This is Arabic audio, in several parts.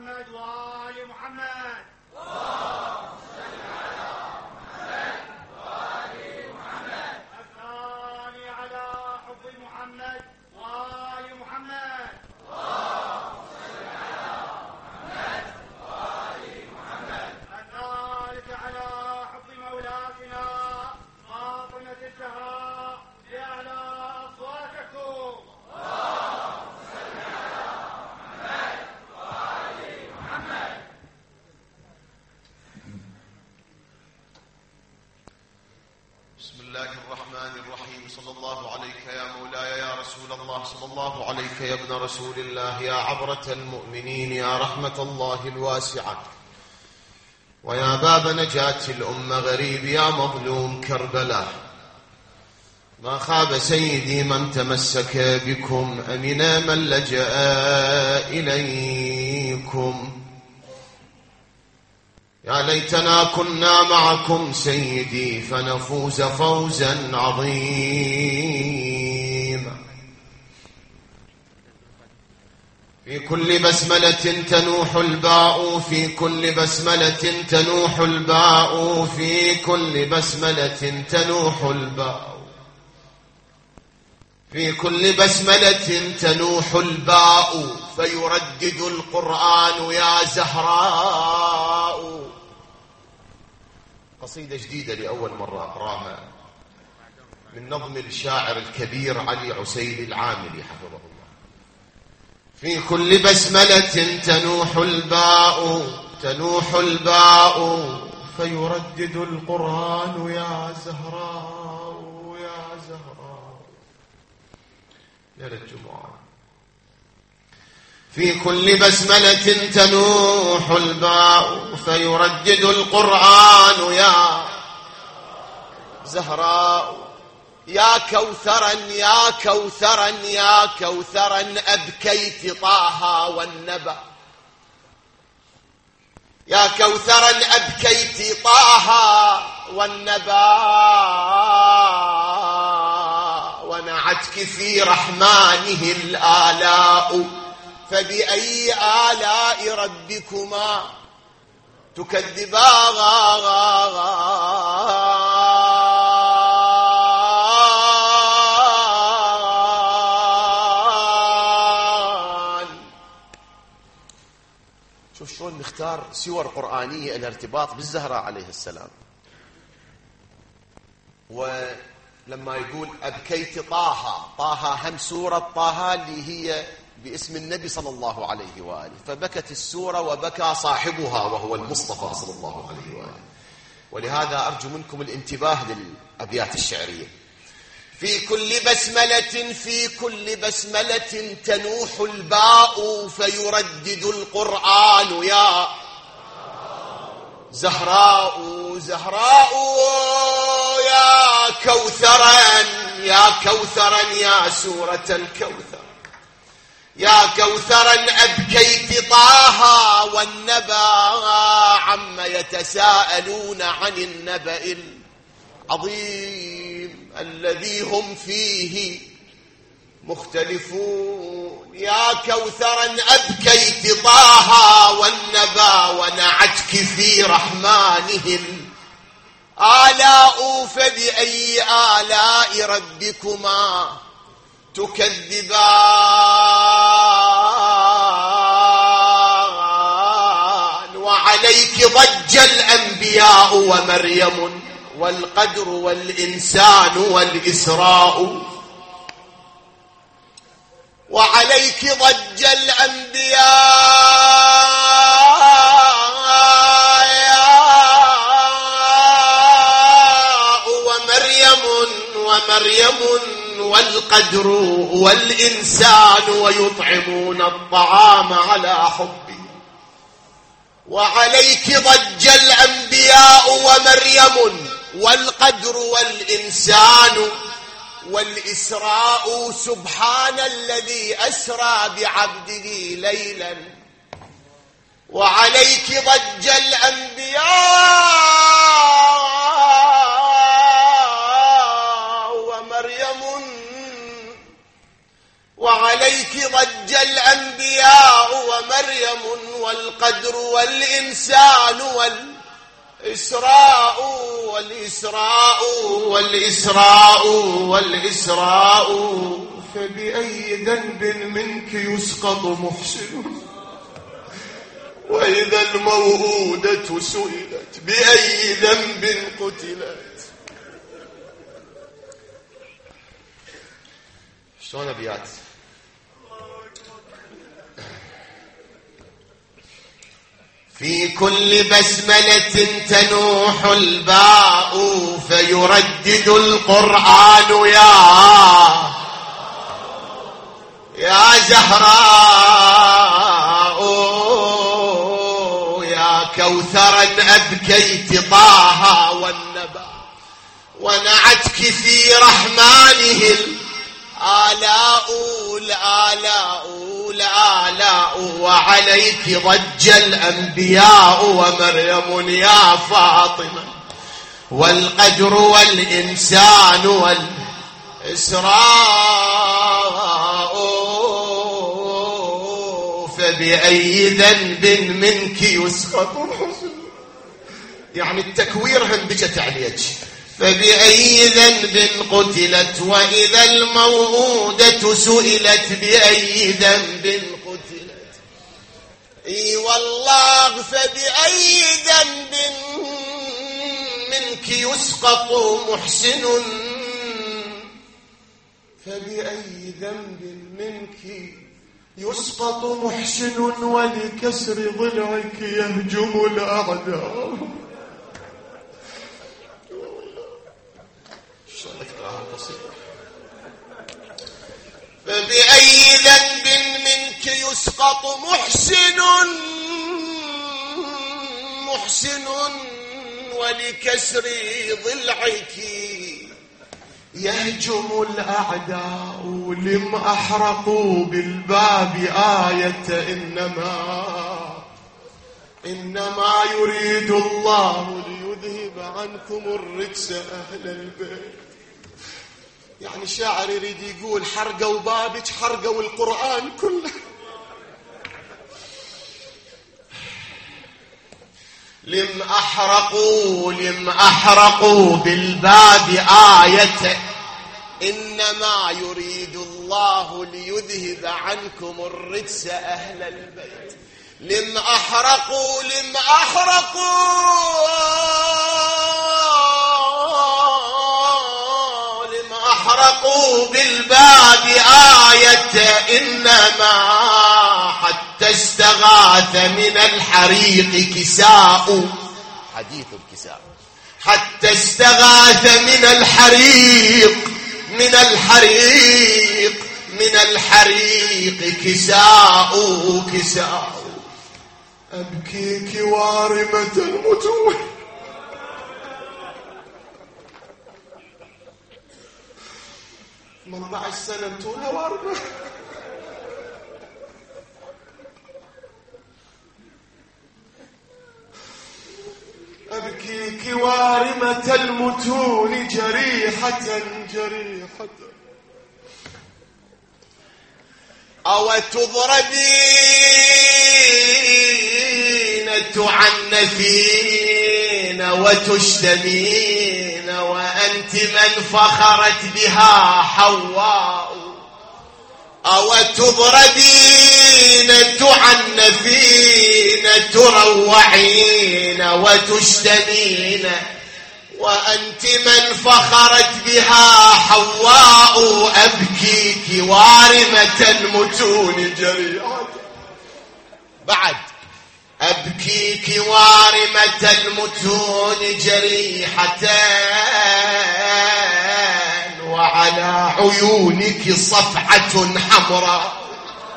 محمد وآل محمد. اللهم صل على محمد وآل محمد. الثاني على حب محمد وآل محمد. اللهم صل على محمد وآل محمد. الثالث على حب مولاتنا فاطمة الزهراء بأعلى أصواتكم. اللهم صل على محمد وآل محمد. بسم الله الرحمن الرحيم. صلى الله عليك يا مولاي يا رسول الله، صلى الله عليك يا ابن رسول الله، يا عبرة المؤمنين، يا رحمة الله الواسعة، ويا باب نجاة الأمة غريب، يا مظلوم كربلاء. ما خاب سيدي من تمسك بكم، أمنا من لجأ إليكم. يا ليتنا كنا معكم سيدي فنفوز فوزا عظيما. في كل بسملة تنوح الباء، في كل بسملة تنوح الباء، في كل بسملة تنوح الباء، في كل بسملة تنوح الباء، فيردد القرآن يا زهراء. قصيدة جديدة لأول مرة أقراها من نظم الشاعر الكبير علي عسيل العاملي حفظه الله. في كل بسملة تنوح الباء، تنوح الباء، فيردد القرآن يا زهراء، يا زهراء. ليلة الجمعة. في كل بسملة تنوح الباء، فيردد القرآن يا زهراء. يا كوثرا يا كوثرا يا كوثرا أبكيت طه والنبأ، يا كوثرا أبكيت طه والنبأ، ونعتك في رحمانه الآلاء، فبأي آلاء ربكما تكذبان. شوف شلون نختار سور قرآنية الارتباط بالزهراء عليه السلام. ولما يقول أبكيت طه، طه هم سورة طه اللي هي باسم النبي صلى الله عليه وآله، فبكت السورة وبكى صاحبها وهو المصطفى صلى الله عليه وآله. ولهذا أرجو منكم الانتباه للأبيات الشعرية. في كل بسملة، في كل بسملة تنوح الباء، فيردد القرآن يا زهراء، زهراء. يا كوثرا يا كوثرا يا سورة الكوثر، يا كوثرا أبكيت طه والنبأ، عما يتساءلون عن النبأ العظيم الذي هم فيه مختلفون. يا كوثرا أبكيت طه والنبأ، ونعتك في رحمانه الآلاء، فبأي آلاء ربكما تكذبان. وعليك ضج الأنبياء ومريم، والقدر والإنسان والإسراء. وعليك ضج الأنبياء ومريم والقدر والإنسان، ويطعمون الطعام على حبه. وعليك ضج الأنبياء ومريم والقدر والإنسان والإسراء. سبحان الذي أسرى بعبده ليلا. وعليك ضج الأنبياء ومريم، وعليك ضج الأنبياء ومريم والقدر والإنسان والإسراء والإسراء فبأي ذنب منك يسقط محسن وإذا الموءودة سئلت بأي ذنب قتلت. شلون أبيات؟ في كل بسملة تنوح الباء فيردد القرآن يا زهراء يا كوثرا أبكيت طه والنبا ونعتك في رحمانه الآلاء وعليك ضج الأنبياء ومريم يا فاطمة والقدر والإنسان والإسراء فبأي ذنب منك يسقط الحسن. يعني التكوير هم بجت عليك. فبأي ذنب قتلت وإذا الموءودة سئلت بأي ذنب قتلت. اي والله فبأي ذنب منك يسقط محسن فبأي ذنب منك يسقط محسن ولكسر ضلعك يهجم الأعداء. فبأي ذنب منك يسقط محسن ولكسر ضلعك يهجم الأعداء. لم أحرقوا بالباب آية إنما يريد الله ليذهب عنكم الرجس أهل البيت. يعني شاعر يريد يقول حرقوا بابك حرقوا القرآن كله. لم أحرقوا بالباب آية إنما يريد الله ليذهب عنكم الرجس أهل البيت. لم أحرقوا بالباب آية إنما حتى استغاث من الحريق كساء. حديث الكساء. حتى استغاث من الحريق كساء. أبكيك وارمة المتون من 14 سنة متونة وارمة. أبكيك وارمة المتون جريحة أو تضربين تعنفين وتشتمين وأنت من فخرت بها حواء. أو تضربين تعنفين تروعين وتشتمين وأنت من فخرت بها حواء. أبكيك وارمة المتون جريحة. بعد أبكيك وارمة المتون جريحة وعلى عيونك صفعة حمراء.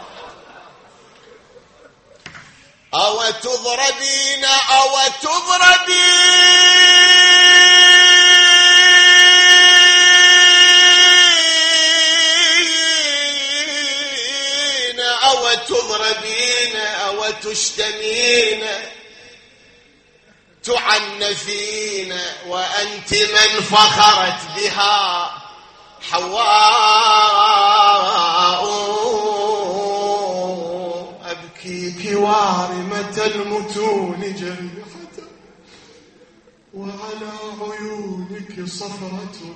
أو تضربين أو تشتمين تعنفين وأنت من فخرت بها حواء. أبكيك وارمة المتون جريحة وعلى عيونك صفرة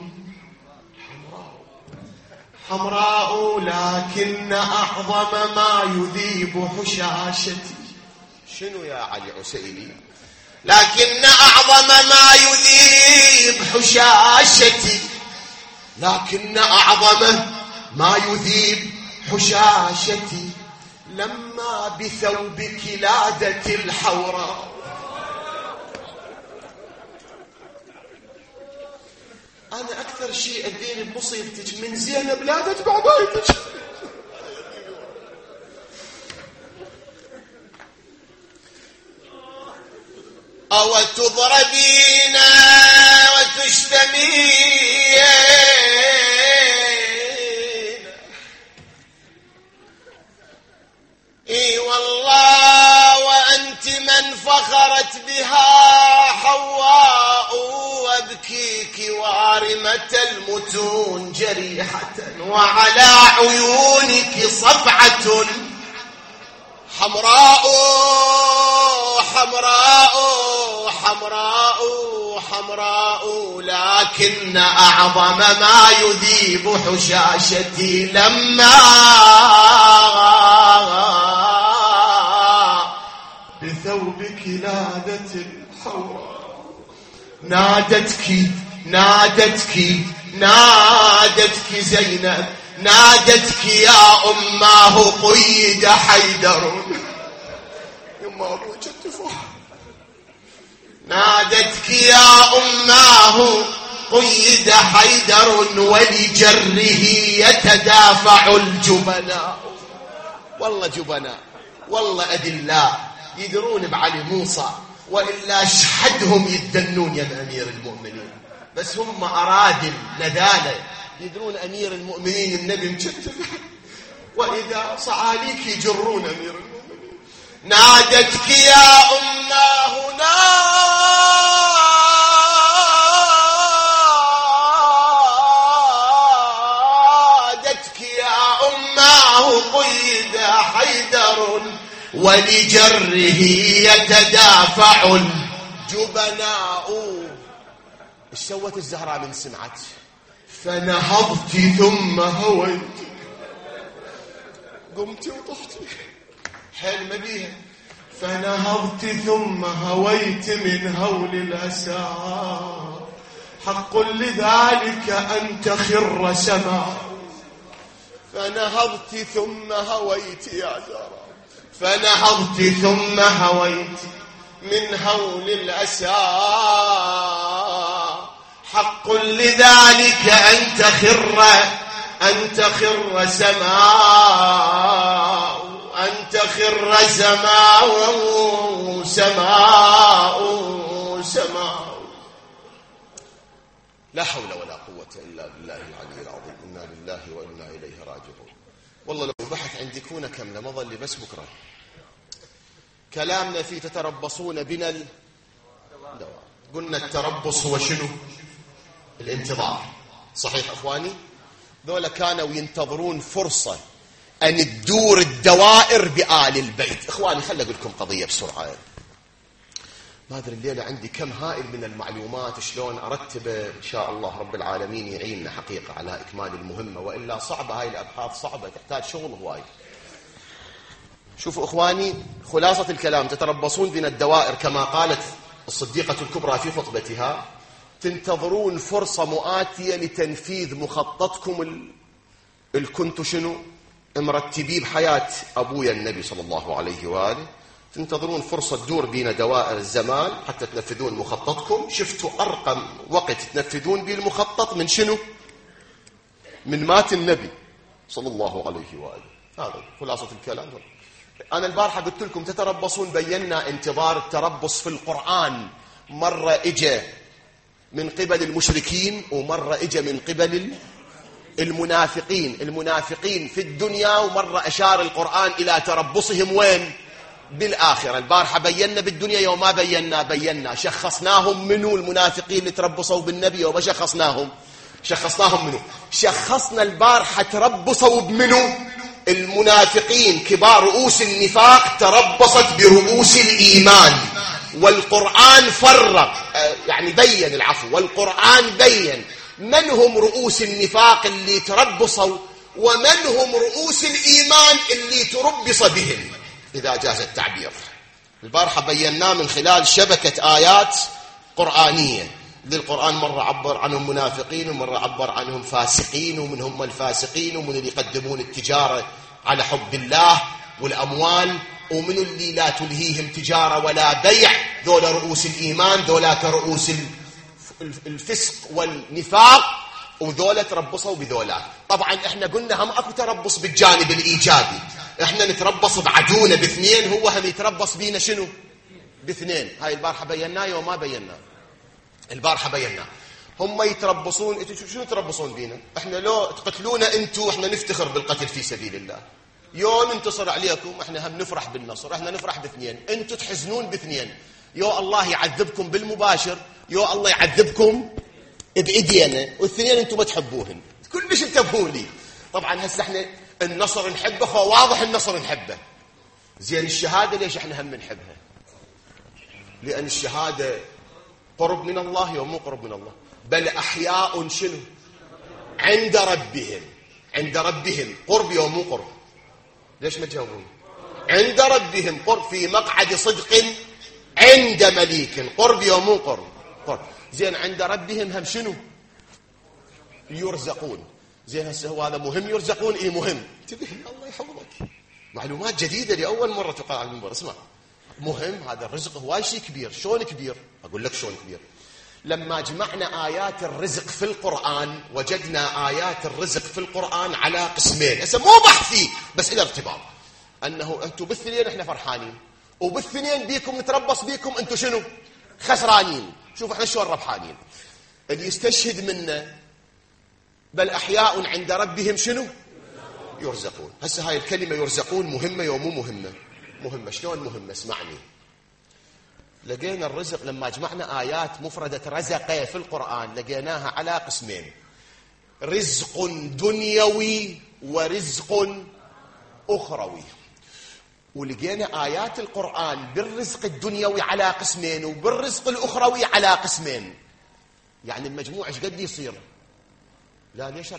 حمراء لكن أعظم ما يذيب حشاشتي. شنو يا علي عسيلي؟ لكن أعظم ما يذيب حشاشتي، لكن أعظم ما يذيب حشاشتي لما بثوبك لادت الحوراء. أنا أكثر شيء أديني بمصيبتك من زينب لادت بعبايتك. أو تضربين وتشتمين إي والله وأنت من فخرت بها حواء وابكيك وارمة المتون جريحة وعلى عيونك صفعة حمراء حمراء حمراء حمراء لكن أعظم ما يذيب حشاشتي لما بثوبك لادت الحوراء. نادتك نادتك نادتك زينب، نادتك يا أماه قيد حيدر. يما أبو جتفوح. نادتك يا أماه قيد حيدر ولجره يتدافع الجبناء. والله جبناء، والله أدلاء يدرون بعلي موسى، وإلا شحدهم يتدنون يا أمير المؤمنين، بس هم أرادل ندالة يدرون أمير المؤمنين النبي مجتف، وإذا صعاليك يجرون أمير المؤمنين. نادتك يا أماه نادتك يا أماه قيد حيدر ولجره يتدافع الجبناء. ايش سوت الزهراء من سمعت؟ فنهضت ثم هويت. قمت وطحت حيل ما بيها. فنهضت ثم هويت من هول الأسى حق لذلك أن تخر سماء. فنهضت ثم هويت يا زهراء، فنهضت ثم هويت من هول الأسى حق لذلك أن تخر سماء، أن تخر سماء. لا حول ولا قوة إلا بالله العلي العظيم. إنا لله وإنا إليه راجعون. والله لو بحث عندي كونه كاملة ما ظل بس بكرة. كلامنا في تتربصون بنا الدواء. قلنا التربص هو شنو؟ الانتظار. صحيح أخواني؟ ذولا كانوا ينتظرون فرصة أن تدور الدوائر بآل البيت. إخواني خلي أقول لكم قضية بسرعة. ما أدري الليلة عندي كم هائل من المعلومات شلون أرتبه. إن شاء الله رب العالمين يعيننا حقيقة على إكمال المهمة، وإلا صعبة هاي الأبحاث، صعبة تحتاج شغل هواي. شوفوا إخواني، خلاصة الكلام تتربصون بنا الدوائر كما قالت الصديقة الكبرى في خطبتها، تنتظرون فرصة مؤاتية لتنفيذ مخططكم الكنتوا شنو مرتبيه بحياة أبويا النبي صلى الله عليه وآله. تنتظرون فرصة تدور بين دوائر الزمان حتى تنفذون مخططكم. شفتوا أرقم وقت تنفذون به المخطط من شنو؟ من مات النبي صلى الله عليه وآله. هذا خلاصة الكلام. أنا البارحة قلت لكم تتربصون، بينا انتظار التربص في القرآن. مرة إجا من قبل المشركين، ومرة إجا من قبل المنافقين في الدنيا، ومرة أشار القرآن إلى تربصهم وين؟ بالآخرة. البارحة بينا بالدنيا، يوم ما بينا شخصناهم منو المنافقين اللي تربصوا بالنبي، وما شخصناهم منو؟ شخصنا البارحة تربصوا بمنو؟ المنافقين كبار رؤوس النفاق تربصت برؤوس الإيمان، والقرآن فرق يعني بين العفو، والقرآن بين من هم رؤوس النفاق اللي تربصوا ومن هم رؤوس الإيمان اللي تربص بهم إذا جاز التعبير. البارحة بيناه من خلال شبكة آيات قرآنية للقرآن، مرة عبر عنهم منافقين ومرة عبر عنهم فاسقين، ومن هم الفاسقين ومن اللي يقدمون التجارة على حب الله والأموال، ومن اللي لا تلهيهم تجارة ولا بيع، ذولا رؤوس الإيمان، ذولاك رؤوس الفسق والنفاق، وذولا تربصوا بذولا. طبعا احنا قلنا هم اكو تربص بالجانب الإيجابي، احنا نتربص بعدونا باثنين، هو هم يتربص بينا شنو باثنين. هاي البارحة بيناه وما بيناه، البارحة بيناه. هم يتربصون، انتوا شنو تربصون بينا؟ احنا لو تقتلونا انتوا احنا نفتخر بالقتل في سبيل الله، يوم ننتصر عليكم احنا هم نفرح بالنصر، احنا نفرح باثنين، انتوا تحزنون باثنين، يو الله يعذبكم بالمباشر، يو الله يعذبكم بايدينا، والثنين انتوا ما تحبوهن، كلش انتبهوا لي. طبعا هسه احنا النصر نحبه، فواضح النصر نحبه. زين الشهاده ليش احنا هم نحبها؟ لان الشهاده قرب من الله يوم مو قرب من الله، بل احياء شنو عند ربهم، عند ربهم قرب يوم مو قرب. ليش ما تجاوبون؟ عند ربهم قرب، في مقعد صدق عند مليك، قرب يوم مو قرب، قرب. زين عند ربهم هم شنو؟ يرزقون. زين هسه هو هذا مهم يرزقون؟ ايه مهم، انتبه الله يحفظك، معلومات جديده لاول مره تقال على المنبر. اسمع، مهم هذا الرزق، هواي شيء كبير. شلون كبير؟ اقول لك شلون كبير. لما جمعنا آيات الرزق في القرآن وجدنا آيات الرزق في القرآن على قسمين، هسه مو بحثي بس إلى ارتباط، أنه أنتم بالثنين إحنا فرحانين، وبالثنين بيكم نتربص بيكم أنتم شنو؟ خسرانين. شوف إحنا شلون ربحانين. اللي يستشهد منا بل أحياء عند ربهم شنو؟ يرزقون. هسه هاي الكلمة يرزقون مهمة يوم مو مهمة؟ مهمة. شلون مهمة؟ اسمعني. لقينا الرزق لما جمعنا آيات مفردة رزق في القرآن لقيناها على قسمين، رزق دنيوي ورزق أخروي. ولقينا آيات القرآن بالرزق الدنيوي على قسمين وبالرزق الأخروي على قسمين. يعني المجموع ايش قد يصير؟ لا ليش 4؟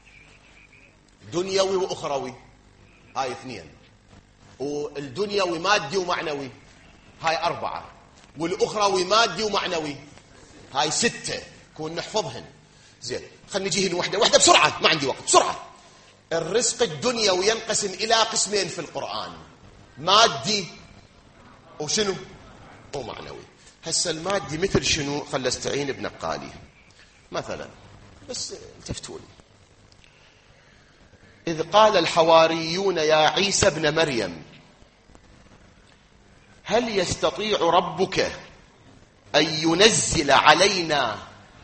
دنيوي وأخروي هاي 2، والدنيوي مادي ومعنوي هاي 4، والأخروي مادي ومعنوي هاي 6. كون نحفظهن. زين خلينا نجيهن واحدة بسرعة، ما عندي وقت، بسرعة. الرزق الدنيوي ينقسم إلى قسمين في القرآن، مادي وشنو؟ ومعنوي. هسه المادي مثل شنو؟ خل استعين بنقالي مثلا، بس التفتوا لي. إذ قال الحواريون يا عيسى ابن مريم هل يستطيع ربك أن ينزل علينا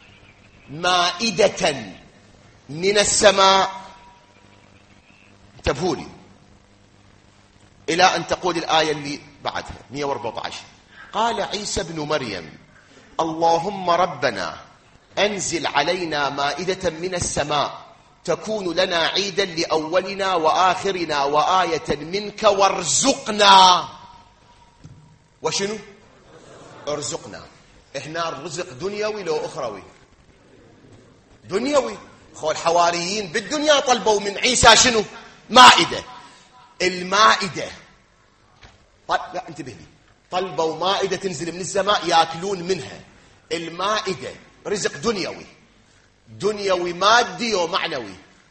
مائدة من السماء؟ انتبهوا لي إلى أن تقول الآية اللي بعدها 114. قال عيسى ابن مريم اللهم ربنا أنزل علينا مائدة من السماء تكون لنا عيدا لأولنا وآخرنا وآية منك وارزقنا. وشنو؟ ارزقنا. احنا الرزق دنيوي لو أخروي؟ دنيوي. خو الحواريين بالدنيا طلبوا من عيسى شنو؟ مائدة. المائدة لا انتبه لي، طلبوا مائدة تنزل من السماء يأكلون منها. المائدة رزق دنيوي، دنيوي مادي ومعنوي.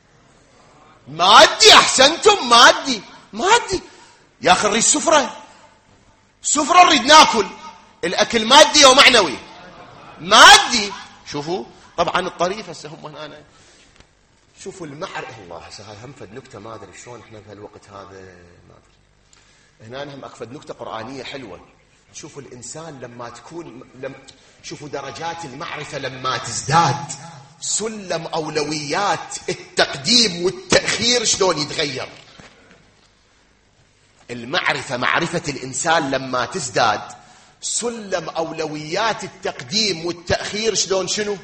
مادي، أحسنتم، مادي. يا أخي نريد سفرة نريد ناكل، الأكل مادي ومعنوي. مادي. شوفوا طبعا الطريف هسه هم هنا، شوفوا المعرفة. الله هسه هاي هم فد نكتة ما أدري شلون إحنا بهالوقت هذا ما أدري. هنا هم أكفد نكتة قرآنية حلوة. شوفوا الإنسان لما تكون شوفوا درجات المعرفة لما تزداد، سلم أولويات التقديم والتأخير شلون يتغير. المعرفة، معرفة الإنسان لما تزداد، سلم أولويات التقديم والتأخير شلون شنو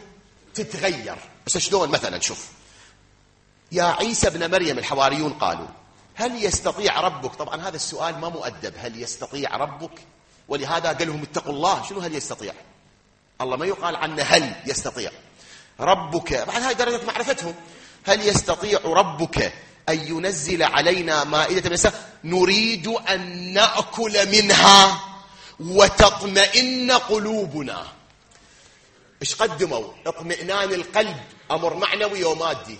تتغير. بس شلون؟ مثلا شوف، يا عيسى ابن مريم الحواريون قالوا هل يستطيع ربك؟ طبعا هذا السؤال ما مؤدب. هل يستطيع ربك؟ ولهذا قال لهم اتقوا الله. شنو هل يستطيع؟ الله ما يقال عنه هل يستطيع. ربك بعد هاي درجة معرفتهم. هل يستطيع ربك أن ينزل علينا مائدة من السماء نريد أن نأكل منها وتطمئن قلوبنا؟ إيش قدموا؟ اطمئنان القلب أمر معنوي ومادي.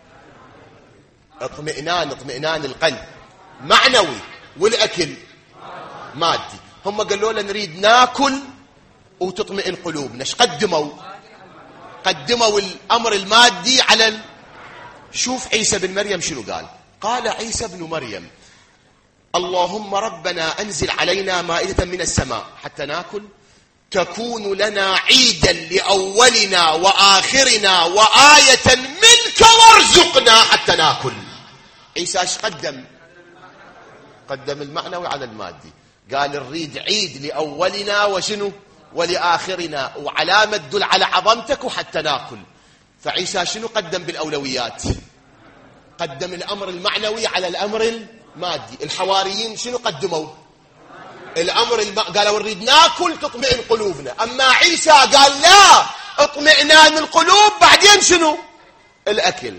اطمئنان القلب معنوي، والأكل مادي. هم قالوا لنا نريد ناكل وتطمئن قلوبنا. إيش قدموا؟ قدموا الأمر المادي على شوف عيسى بن مريم شنو قال. قال عيسى بن مريم اللهم ربنا أنزل علينا مائدة من السماء حتى ناكل تكون لنا عيدا لأولنا وآخرنا وآية منك وارزقنا حتى ناكل. عيسى ايش قدم؟ قدم المعنوي على المادي. قال نريد عيد لأولنا وشنو ولآخرنا وعلامة تدل على عظمتك وحتى ناكل. فعيسى شنو قدم بالأولويات؟ قدم الأمر المعنوي على الأمر المادي. الحواريين شنو قدموا؟ الأمر قالوا نريد ناكل تطمئن قلوبنا. أما عيسى قال لا، اطمئنان القلوب بعدين شنو؟ الأكل.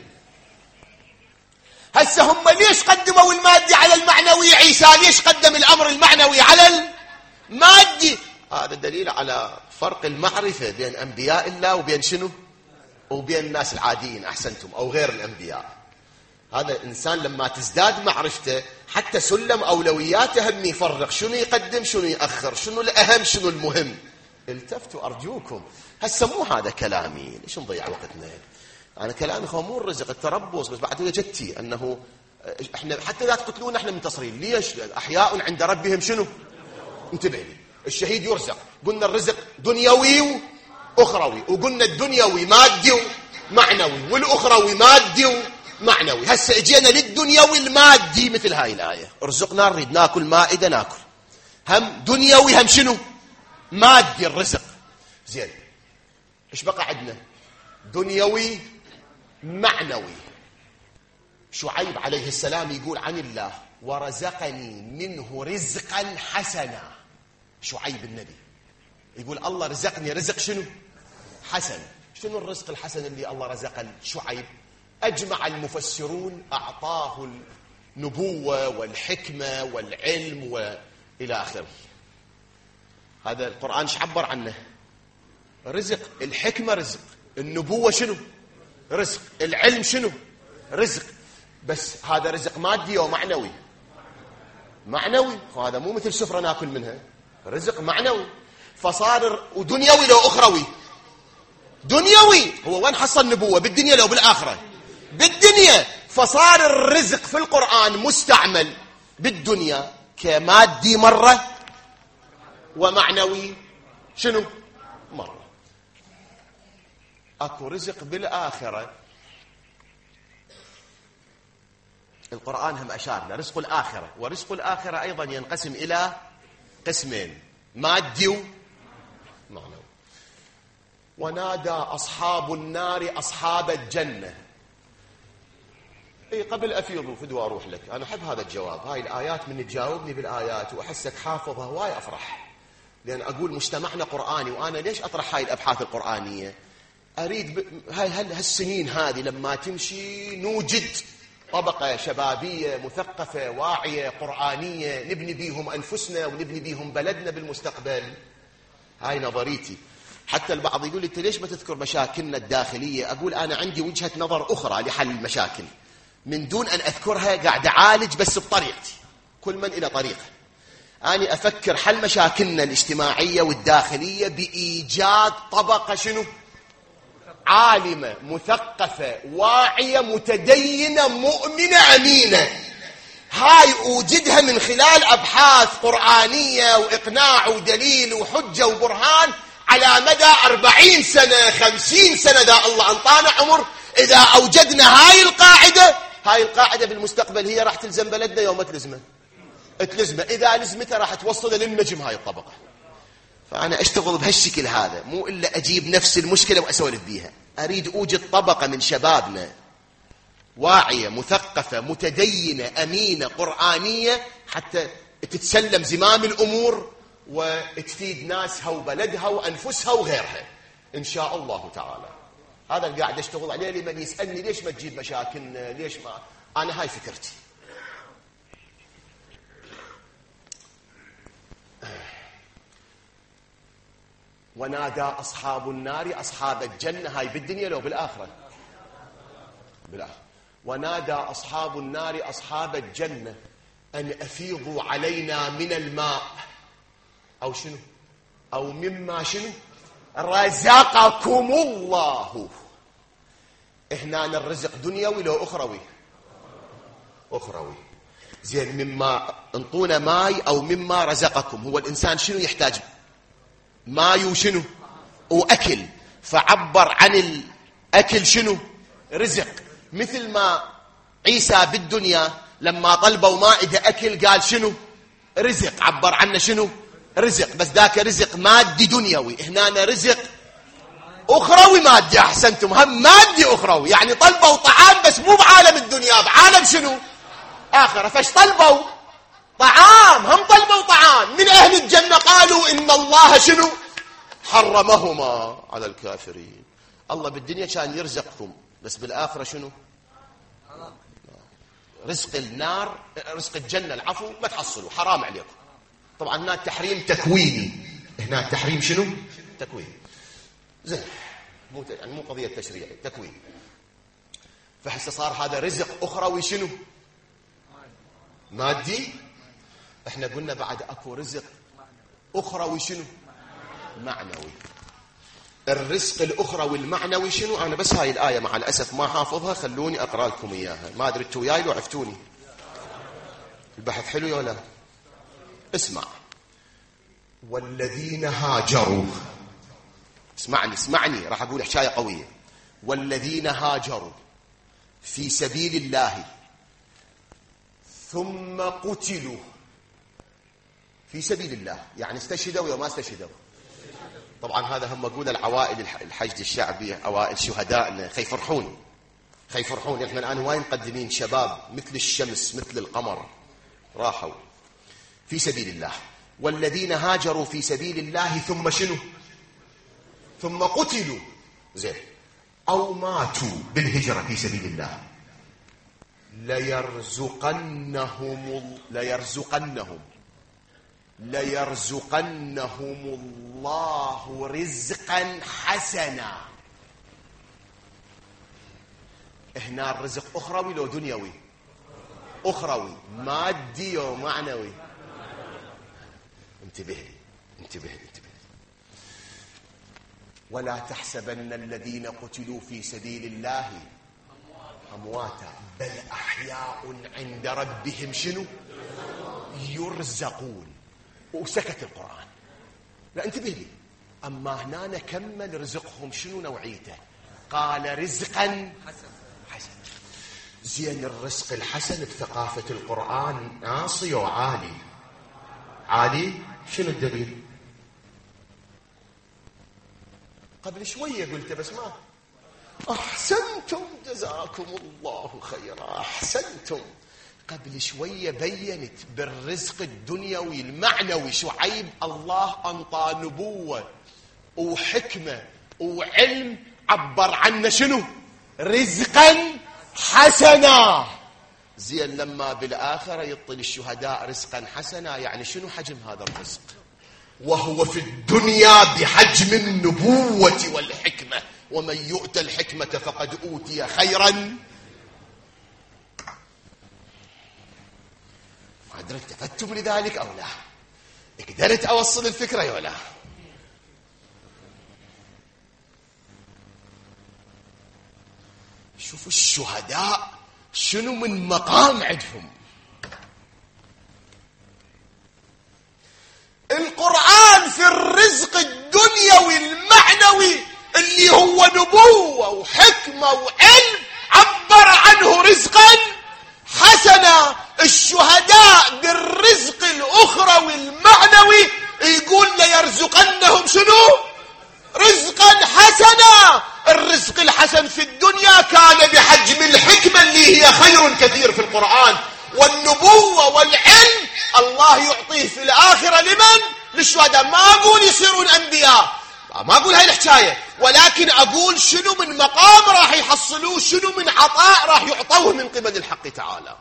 هسه هم ليش قدموا المادي على المعنوي؟ عيسى ليش قدم الأمر المعنوي على المادي؟ هذا دليل على فرق المعرفة بين أنبياء الله وبين شنو؟ وبين الناس العاديين. أحسنتم. أو غير الأنبياء. هذا الإنسان لما تزداد معرفته حتى سلم أولوياته هم يفرق شنو يقدم شنو يأخر، شنو الأهم شنو المهم. التفتوا أرجوكم. هسه مو هذا كلامي، ليش نضيع وقتنا؟ أنا كلامي هو مو الرزق التربص بس. بعد جدتي أنه إحنا حتى لا تقتلون إحنا منتصرين. ليش؟ أحياء عند ربهم شنو؟ انتبه لي. الشهيد يرزق. قلنا الرزق دنيوي وأخروي، وقلنا الدنيوي مادي ومعنوي والأخروي مادي ومعنوي. هسه اجينا للدنيوي المادي مثل هاي الآية ارزقنا نريد ناكل مائدة ناكل. هم دنيوي هم شنو؟ مادي الرزق. زين ايش بقى عندنا؟ دنيوي معنوي. شعيب عليه السلام يقول عن الله ورزقني منه رزقا حسنا. شعيب النبي يقول الله رزقني رزق شنو؟ حسن. شنو الرزق الحسن اللي الله رزق شعيب؟ أجمع المفسرون أعطاه النبوة والحكمة والعلم وإلى آخره. هذا القرآن ايش عبر عنه؟ رزق. الحكمة رزق، النبوة شنو؟ رزق، العلم شنو؟ رزق. بس هذا رزق مادي ومعنوي. معنوي. وهذا مو مثل سفرة ناكل منها، رزق معنوي. فصار ودنيوي لو أخروي. دنيوي هو وين حصل النبوة؟ بالدنيا لو بالآخرة؟ بالدنيا. فصار الرزق في القرآن مستعمل بالدنيا كمادي مرة ومعنوي شنو؟ مرة. أكو رزق بالآخرة. القرآن هم أشار رزق الآخرة. ورزق الآخرة أيضا ينقسم إلى قسمين، مادي ومعنوي. ونادى أصحاب النار أصحاب الجنة. اي قبل أفيضوا فدوا أروح لك. أنا أحب هذا الجواب. هاي الآيات من تجاوبني بالآيات وأحسك حافظها واي أفرح. لأن أقول مجتمعنا قرآني، وأنا ليش أطرح هاي الأبحاث القرآنية؟ أريد هالسنين هذه لما تمشي نوجد طبقة شبابية مثقفة واعية قرآنية نبني بيهم أنفسنا ونبني بيهم بلدنا بالمستقبل. هاي نظريتي. حتى البعض يقول لي أنت ليش ما تذكر مشاكلنا الداخلية؟ أقول أنا عندي وجهة نظر أخرى لحل المشاكل من دون أن أذكرها. قاعد أعالج بس بطريقتي، كل من إلى طريقه. أنا أفكر حل مشاكلنا الاجتماعية والداخلية بإيجاد طبقة شنو؟ عالمة مثقفة واعية متدينة مؤمنة أمينة. هاي أوجدها من خلال أبحاث قرآنية وإقناع ودليل وحجة وبرهان على مدى 40 سنة 50 سنة إذا الله أنطانا عمر. إذا أوجدنا هاي القاعدة بالمستقبل هي راح تلزم بلدنا يوم تلزمه. إذا لزمتها راح توصل للنجم هاي الطبقة. فأنا أشتغل بهالشكل هذا، مو إلا أجيب نفس المشكلة وأسولف بيها. أريد أوجد طبقة من شبابنا واعية مثقفة متدينة أمينة قرآنية حتى تتسلم زمام الأمور وتفيد ناسها وبلدها وأنفسها وغيرها إن شاء الله تعالى. هذا اللي قاعد أشتغل عليه. لمن يسألني ليش ما تجيب مشاكلنا ليش ما، أنا هاي فكرتي. ونادى أصحاب النار أصحاب الجنة، هاي بالدنيا لو بالآخرة؟ بالآخرة. ونادى أصحاب النار أصحاب الجنة أن أفيضوا علينا من الماء أو شنو أو مما شنو رزقكم الله. هنا الرزق دنيوي لو أخروي؟ أخروي. زين، مما انطونا ماي أو مما رزقكم. هو الإنسان شنو يحتاج؟ ماي وشنو وأكل، فعبر عن الأكل شنو رزق. مثل ما عيسى بالدنيا لما طلبوا مائدة أكل قال شنو رزق، عبر عنه شنو رزق، بس ذاك رزق مادي دنيوي. هنا رزق أخروي مادي. أحسنتم، هم مادي أخروي، يعني طلبوا طعام بس مو بعالم الدنيا، بعالم شنو آخرة. فاش طلبوا طعام، هم طلبوا طعام من أهل الجنة، قالوا إن الله شنو حرمهما على الكافرين. الله بالدنيا كان يرزقكم، بس بالآخرة شنو رزق النار رزق الجنة العفو ما تحصلوا، حرام عليكم. طبعا هنا تحريم تكويني، هنا تحريم شنو تكويني. زين، مو قضية تشريعي، تكوين. فحسه صار هذا رزق أخروي شنو مادي. احنا قلنا بعد اكو رزق أخروي شنو معنوي. الرزق الأخروي المعنوي شنو؟ أنا بس هاي الآية مع الأسف ما حافظها، خلوني أقرأ لكم إياها. ما أدري انتوا وياي لو عفتوني. البحث حلو ولا؟ اسمع. والذين هاجروا، اسمعني راح أقول حكاية قوية. والذين هاجروا في سبيل الله ثم قتلوا في سبيل الله، يعني استشهدوا ولا ما استشهدوا؟ طبعا هذا هم أقول العوائل الحشد الشعبي، عوائل شهدائنا خيفرحون. احنا الآن وايد مقدمين شباب مثل الشمس مثل القمر راحوا في سبيل الله. والذين هاجروا في سبيل الله ثم شنو ثم قتلوا، زين، أو ماتوا بالهجرة في سبيل الله ليرزقنهم الله رزقا حسنا. هنا الرزق أخروي لو دنيوي؟ أخروي، مادي ومعنوي. انتبه لي. ولا تحسبن الذين قتلوا في سبيل الله أمواتا بل أحياء عند ربهم شنو يرزقون. وسكت القرآن. لا انتبه لي. أما هنا نكمل رزقهم شنو نوعيته؟ قال رزقا حسنا. زين، الرزق الحسن بثقافة القرآن ناصي وعالي. عالي شنو الدليل؟ قبل شوية قلت بس ما أحسنتم، جزاكم الله خيرا، أحسنتم. قبل شوية بينت بالرزق الدنيوي المعنوي. شعيب الله أنطى نبوة وحكمة وعلم، عبر عنه شنو رزقا حسنا. زين، لما بالآخرة يطل الشهداء رزقا حسنا، يعني شنو حجم هذا الرزق؟ وهو في الدنيا بحجم النبوة والحكمة. ومن يؤت الحكمة فقد أوتي خيرا. ما أدري التفتم لذلك أو لا، قدرت أوصل الفكرة يا لا؟ شوفوا الشهداء شنو من مقام عندهم. القرآن في الرزق الدنيوي المعنوي اللي هو نبوة وحكمة وعلم عبر عنه رزقا حسنا. الشهداء بالرزق الأخروي المعنوي يقول ليرزقنهم شنو رزقا حسنا. الرزق الحسن في الدنيا كان بحجم الحكمة اللي هي خير كثير في القرآن. والنبوة والعلم الله يعطيه في الآخرة لمن؟ للشهداء. ما أقول يصيرون أنبياء، ما أقول هاي الحكاية، ولكن أقول شنو من مقام راح يحصلوه، شنو من عطاء راح يعطوه من قبل الحق تعالى.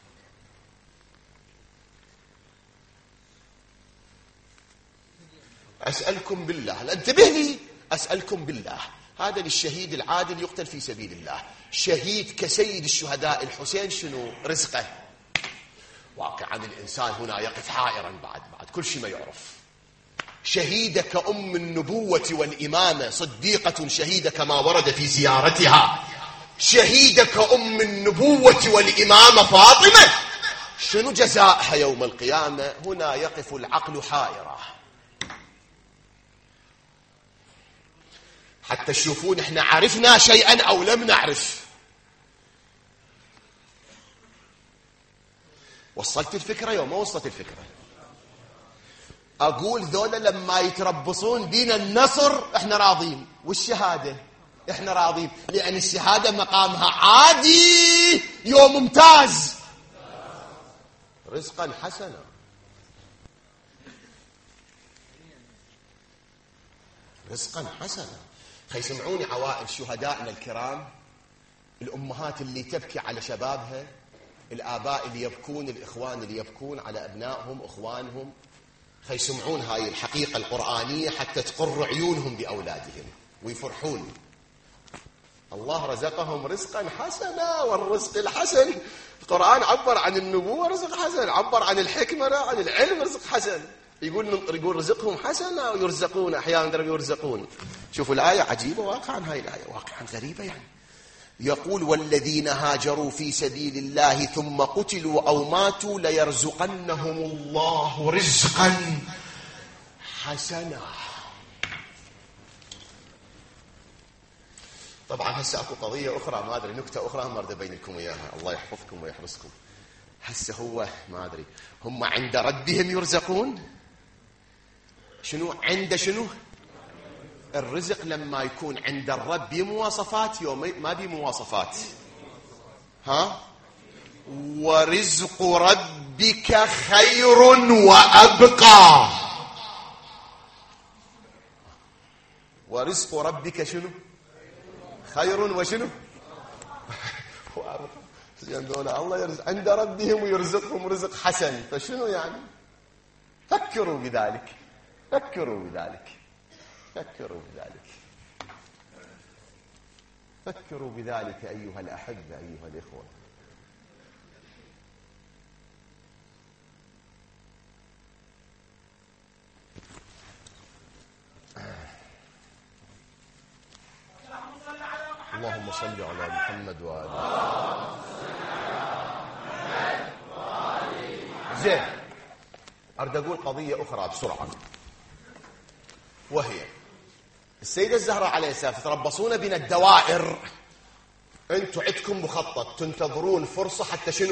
أسألكم بالله، لا انتبه لي، أسألكم بالله، هذا للشهيد العادل يقتل في سبيل الله. شهيد كسيد الشهداء الحسين شنو رزقه؟ واقعا الإنسان هنا يقف حائرا بعد كل شيء ما يعرف. شهيدة كأم النبوة والإمامة، صديقة شهيدة كما ورد في زيارتها، شهيدة كأم النبوة والإمامة فاطمة، شنو جزاءها يوم القيامة؟ هنا يقف العقل حائرة. حتى تشوفون احنا عرفنا شيئا أو لم نعرف. وصلت الفكرة يوم ما وصلت الفكرة؟ أقول ذولا لما يتربصون بينا النصر احنا راضين، والشهادة احنا راضين، لأن الشهادة مقامها عادي يوم ممتاز. رزقا حسنا. رزقا حسنا. يسمعوني عوائل شهدائنا الكرام، الأمهات اللي تبكي على شبابها، الآباء اللي يبكون، الإخوان اللي يبكون على أبنائهم أخوانهم، يسمعون هاي الحقيقة القرآنية حتى تقر عيونهم بأولادهم ويفرحون. الله رزقهم رزقا حسنا. والرزق الحسن القرآن عبر عن النبوة رزق حسن، عبر عن الحكمة عن العلم رزق حسن. يقول رزقهم حسنا ويرزقون أحيانا يرزقون. شوفوا الآية عجيبة واقعا، هاي الآية واقعا غريبة يعني. يقول والذين هاجروا في سبيل الله ثم قتلوا أو ماتوا ليرزقنهم الله رزقا حسنا. طبعا هسه اكو قضية أخرى، ما أدري، نكتة أخرى ما أريد أبين لكم إياها، الله يحفظكم ويحرسكم. هسه هو ما أدري هم عند ربهم يرزقون. شنو عند شنو؟ الرزق لما يكون عند الرب بمواصفات، يوم ما بمواصفات. ها؟ ورزق ربك خير وأبقى. ورزق ربك شنو؟ خير وشنو؟ الله يرزق عند ربهم ويرزقهم رزق حسن، فشنو يعني؟ فكروا بذلك، فكروا بذلك، فكروا بذلك، فكروا بذلك أيها الأحبة أيها الإخوة. اللهم صل على محمد وآله. زين، أريد أقول قضية أخرى بسرعة، وهي السيدة الزهراء عليه السلام تتربصون بنا الدوائر، أنتم عندكم مخطط، تنتظرون فرصة حتى شنو؟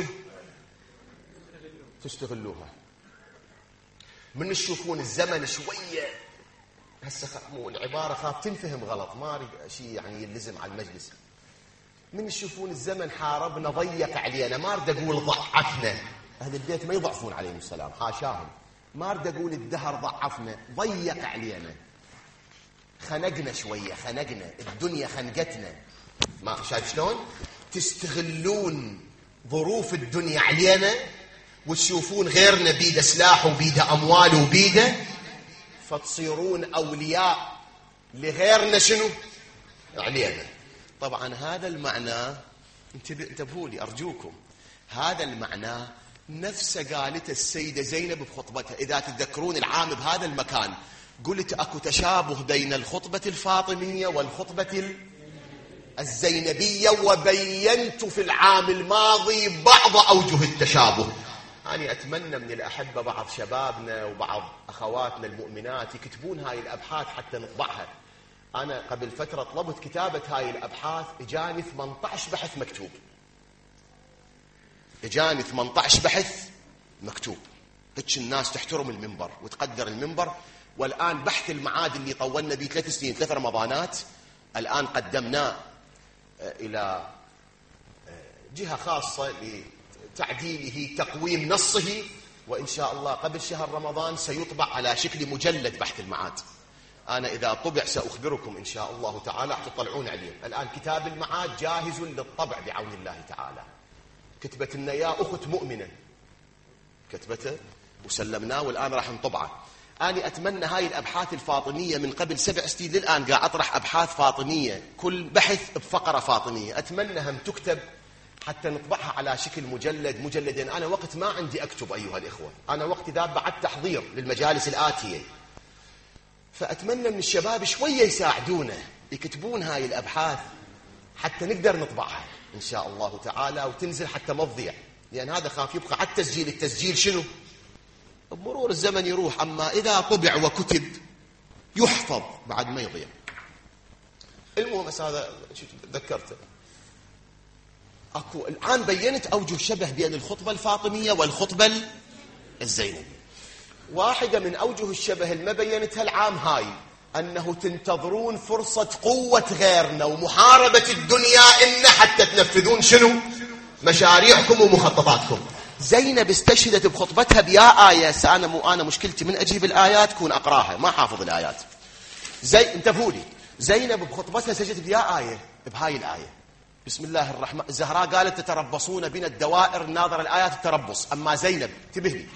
تستغلوها. من تشوفون الزمن شوية، هسه مو العبارة خاف تنفهم غلط، ما أريد شيء يعني يلزم على المجلس. من تشوفون الزمن حاربنا ضيق علينا، ما أريد أقول ضعفنا، أهل البيت ما يضعفون عليهم السلام حاشاهم، ما أريد أقول الدهر ضعفنا، ضيق علينا، خنقنا شوية، خنقنا الدنيا خنقتنا. ما شايف شلون؟ تستغلون ظروف الدنيا علينا وتشوفون غيرنا بيده سلاح وبيده أموال وبيده، فتصيرون أولياء لغيرنا شنو؟ علينا. طبعا هذا المعنى انتبهوا لي أرجوكم، هذا المعنى نفسه قالته السيدة زينب بخطبتها. إذا تتذكرون العام بهذا المكان قلت أكو تشابه بين الخطبة الفاطمية والخطبة الزينبية، وبينت في العام الماضي بعض أوجه التشابه. أنا أتمنى من الأحبة بعض شبابنا وبعض أخواتنا المؤمنات يكتبون هاي الأبحاث حتى نطبعها. أنا قبل فترة طلبت كتابة هاي الأبحاث، إجاني 18 بحث مكتوب، إجاني 18 بحث مكتوب. هيك الناس تحترم المنبر وتقدر المنبر. والآن بحث المعاد اللي طولنا به 3 سنين 3 رمضانات الآن قدمناه إلى جهة خاصة لتعديله تقويم نصه، وإن شاء الله قبل شهر رمضان سيطبع على شكل مجلد بحث المعاد. أنا إذا طبع سأخبركم إن شاء الله تعالى تطلعون عليه. الآن كتاب المعاد جاهز للطبع بعون الله تعالى. كتبت لنا يا أخت مؤمنة، كتبته وسلمناه والآن راح نطبعه. أنا أتمنى هاي الأبحاث الفاطمية من قبل 7 سنين للآن قاعد أطرح أبحاث فاطمية، كل بحث بفقرة فاطمية، أتمنى هم تكتب حتى نطبعها على شكل مجلد مجلدين. أنا وقت ما عندي أكتب أيها الإخوة، أنا وقت إذا بعد تحضير للمجالس الآتية، فأتمنى من الشباب شوية يساعدونا يكتبون هاي الأبحاث حتى نقدر نطبعها إن شاء الله تعالى وتنزل حتى ما تضيع، لأن هذا خاف يبقى على التسجيل. التسجيل شنو؟ بمرور الزمن يروح، أما إذا طبع وكتب يحفظ بعد ما يضيع. المهم بس هذا ذكرته. أكو الآن بينت أوجه شبه بين الخطبة الفاطمية والخطبة الزينبية. واحدة من أوجه الشبه اللي ما بينتها العام هاي أنه تنتظرون فرصة قوة غيرنا ومحاربة الدنيا إن حتى تنفذون شنو؟ مشاريعكم ومخططاتكم. زينب استشهدت بخطبتها بيا آية. أنا مشكلتي من أجيب الآيات كون أقراها ما حافظ الآيات. انتبهوا لي، زينب بخطبتها سجدت بيا آية بهاي الآية بسم الله الرحمن. الزهراء قالت تتربصون بنا الدوائر الناظر الآيات التربص، أما زينب انتبه لي،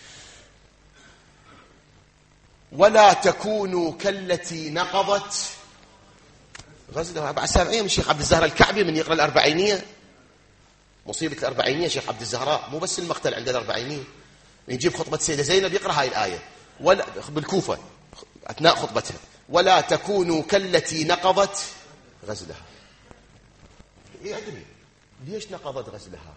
ولا تكونوا كالتي نقضت غزلها. بعد سامعين من الشيخ عبد الزهراء الكعبي من يقرأ الأربعينية، مصيبة الأربعينية شيخ عبد الزهراء، مو بس المقتل عند الأربعينية، يجيب خطبة سيدة زينب يقرأ هاي الآية ولا بالكوفة أثناء خطبتها، ولا تكونوا كالتي نقضت غزلها. أدري ليش نقضت غزلها؟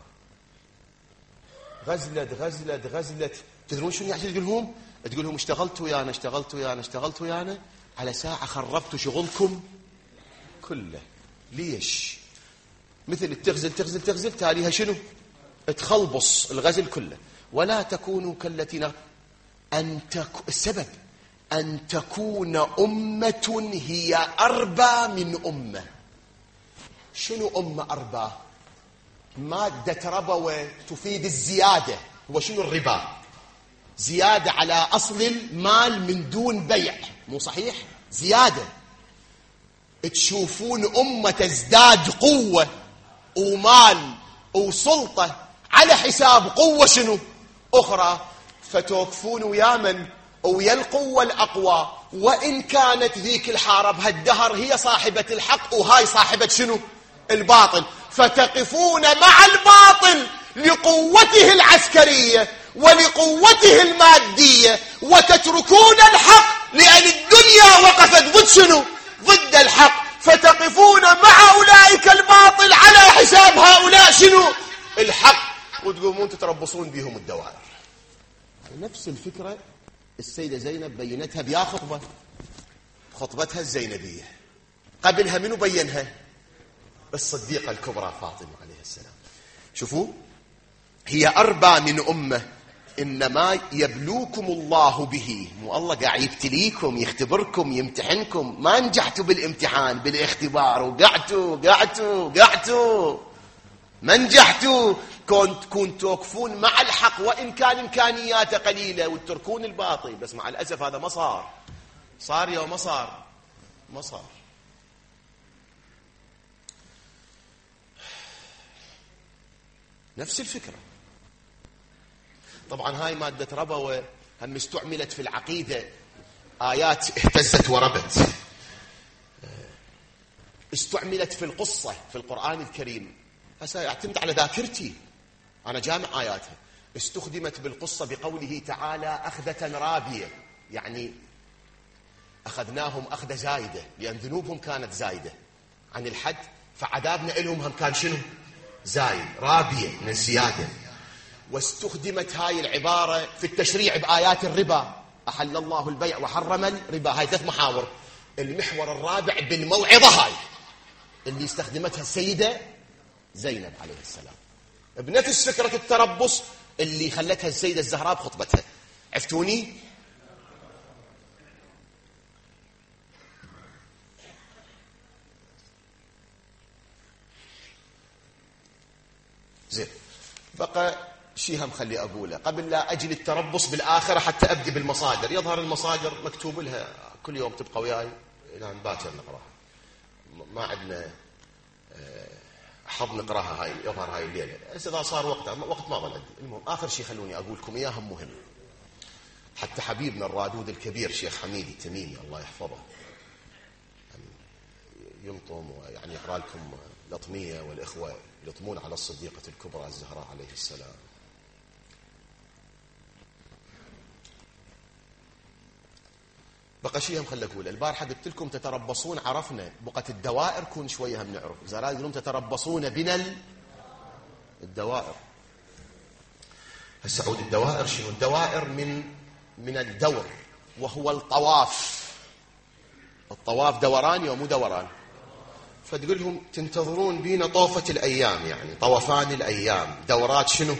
غزلت تدرون شنو يعني تقولهم؟ تقولهم اشتغلتوا ويانا على ساعة خربتوا شغلكم كله. ليش؟ مثل تغزل تاليها شنو؟ تخلبص الغزل كله. ولا تكونوا كالتي السبب أن تكون أمة هي أربى من أمة. شنو أمة أربى؟ مادة ربوة تفيد الزيادة. هو شنو الربا؟ زيادة على أصل المال من دون بيع، مو صحيح؟ زيادة. تشوفون أمة تزداد قوة ومال وسلطة على حساب قوة شنو؟ أخرى، فتوقفون ويا من؟ ويا القوة الأقوى، وإن كانت ذيك الحارة بهالدهر هي صاحبة الحق وهاي صاحبة شنو؟ الباطل، فتقفون مع الباطل لقوته العسكرية ولقوته المادية، وتتركون الحق لأن الدنيا وقفت ضد شنو؟ ضد الحق، فتقفون مع أولئك الباطل على حساب هؤلاء شنو؟ الحق، وتقومون تتربصون بهم الدوائر. نفس الفكرة السيدة زينب بينتها بيا خطبتها الزينبية. قبلها منو بينها؟ الصديقة الكبرى فاطمة عليه السلام. شوفوا، هي أربى من أمة إنما يبلوكم الله به. مو الله قاعد يبتليكم يختبركم يمتحنكم، ما نجحتوا بالامتحان بالاختبار وقعتوا ما نجحتوا، كنتوا توقفون مع الحق وإن كان إمكانياته قليلة وتتركون الباطل. بس مع الأسف هذا ما صار يا ما صار. نفس الفكرة. طبعا هاي مادة ربوة هم استعملت في العقيدة، آيات اهتزت وربت، استعملت في القصة في القرآن الكريم. هسه اعتمد على ذاكرتي، أنا جامع آياتها. استخدمت بالقصة بقوله تعالى أخذة رابية، يعني أخذناهم أخذة زايدة لأن ذنوبهم كانت زايدة عن الحد، فعذابنا لهم هم كان شنو؟ زايد، رابية من الزيادة. واستخدمت هاي العبارة في التشريع بآيات الربا، أحل الله البيع وحرم الربا. هاي 3 محاور. المحور الرابع بالموعظة هاي اللي استخدمتها السيدة زينب عليه السلام، بنفس فكرة التربص اللي خلتها السيدة الزهراء بخطبتها. عفتوني؟ زين، بقى شيء هم خلي أقوله قبل لا أجل التربص بالآخرة حتى أبدي بالمصادر. يظهر المصادر مكتوب لها كل يوم تبقى وياي إلى باكر نقراها، ما عندنا حظ نقراها هاي، يظهر هاي الليلة إذا صار وقت ما ظل عندي. المهم آخر شيء خلوني أقولكم إياه مهم، حتى حبيبنا الرادود الكبير شيخ حميد التميمي الله يحفظه يلطم ويعني يقرأ لكم لطمية، والإخوة يلطمون على الصديقة الكبرى الزهراء عليه السلام. بقى شيء هم خلي أقول. البارحة قلت لكم تتربصون، عرفنا بقت الدوائر كون شوية هم نعرف. زراد يقولون تتربصون بنا الدوائر. هسه عود الدوائر شنو؟ الدوائر من الدور، وهو الطواف. الطواف دوران ومو دوران. فتقول لهم تنتظرون بينا طوفة الأيام، يعني طوفان الأيام، دورات شنو؟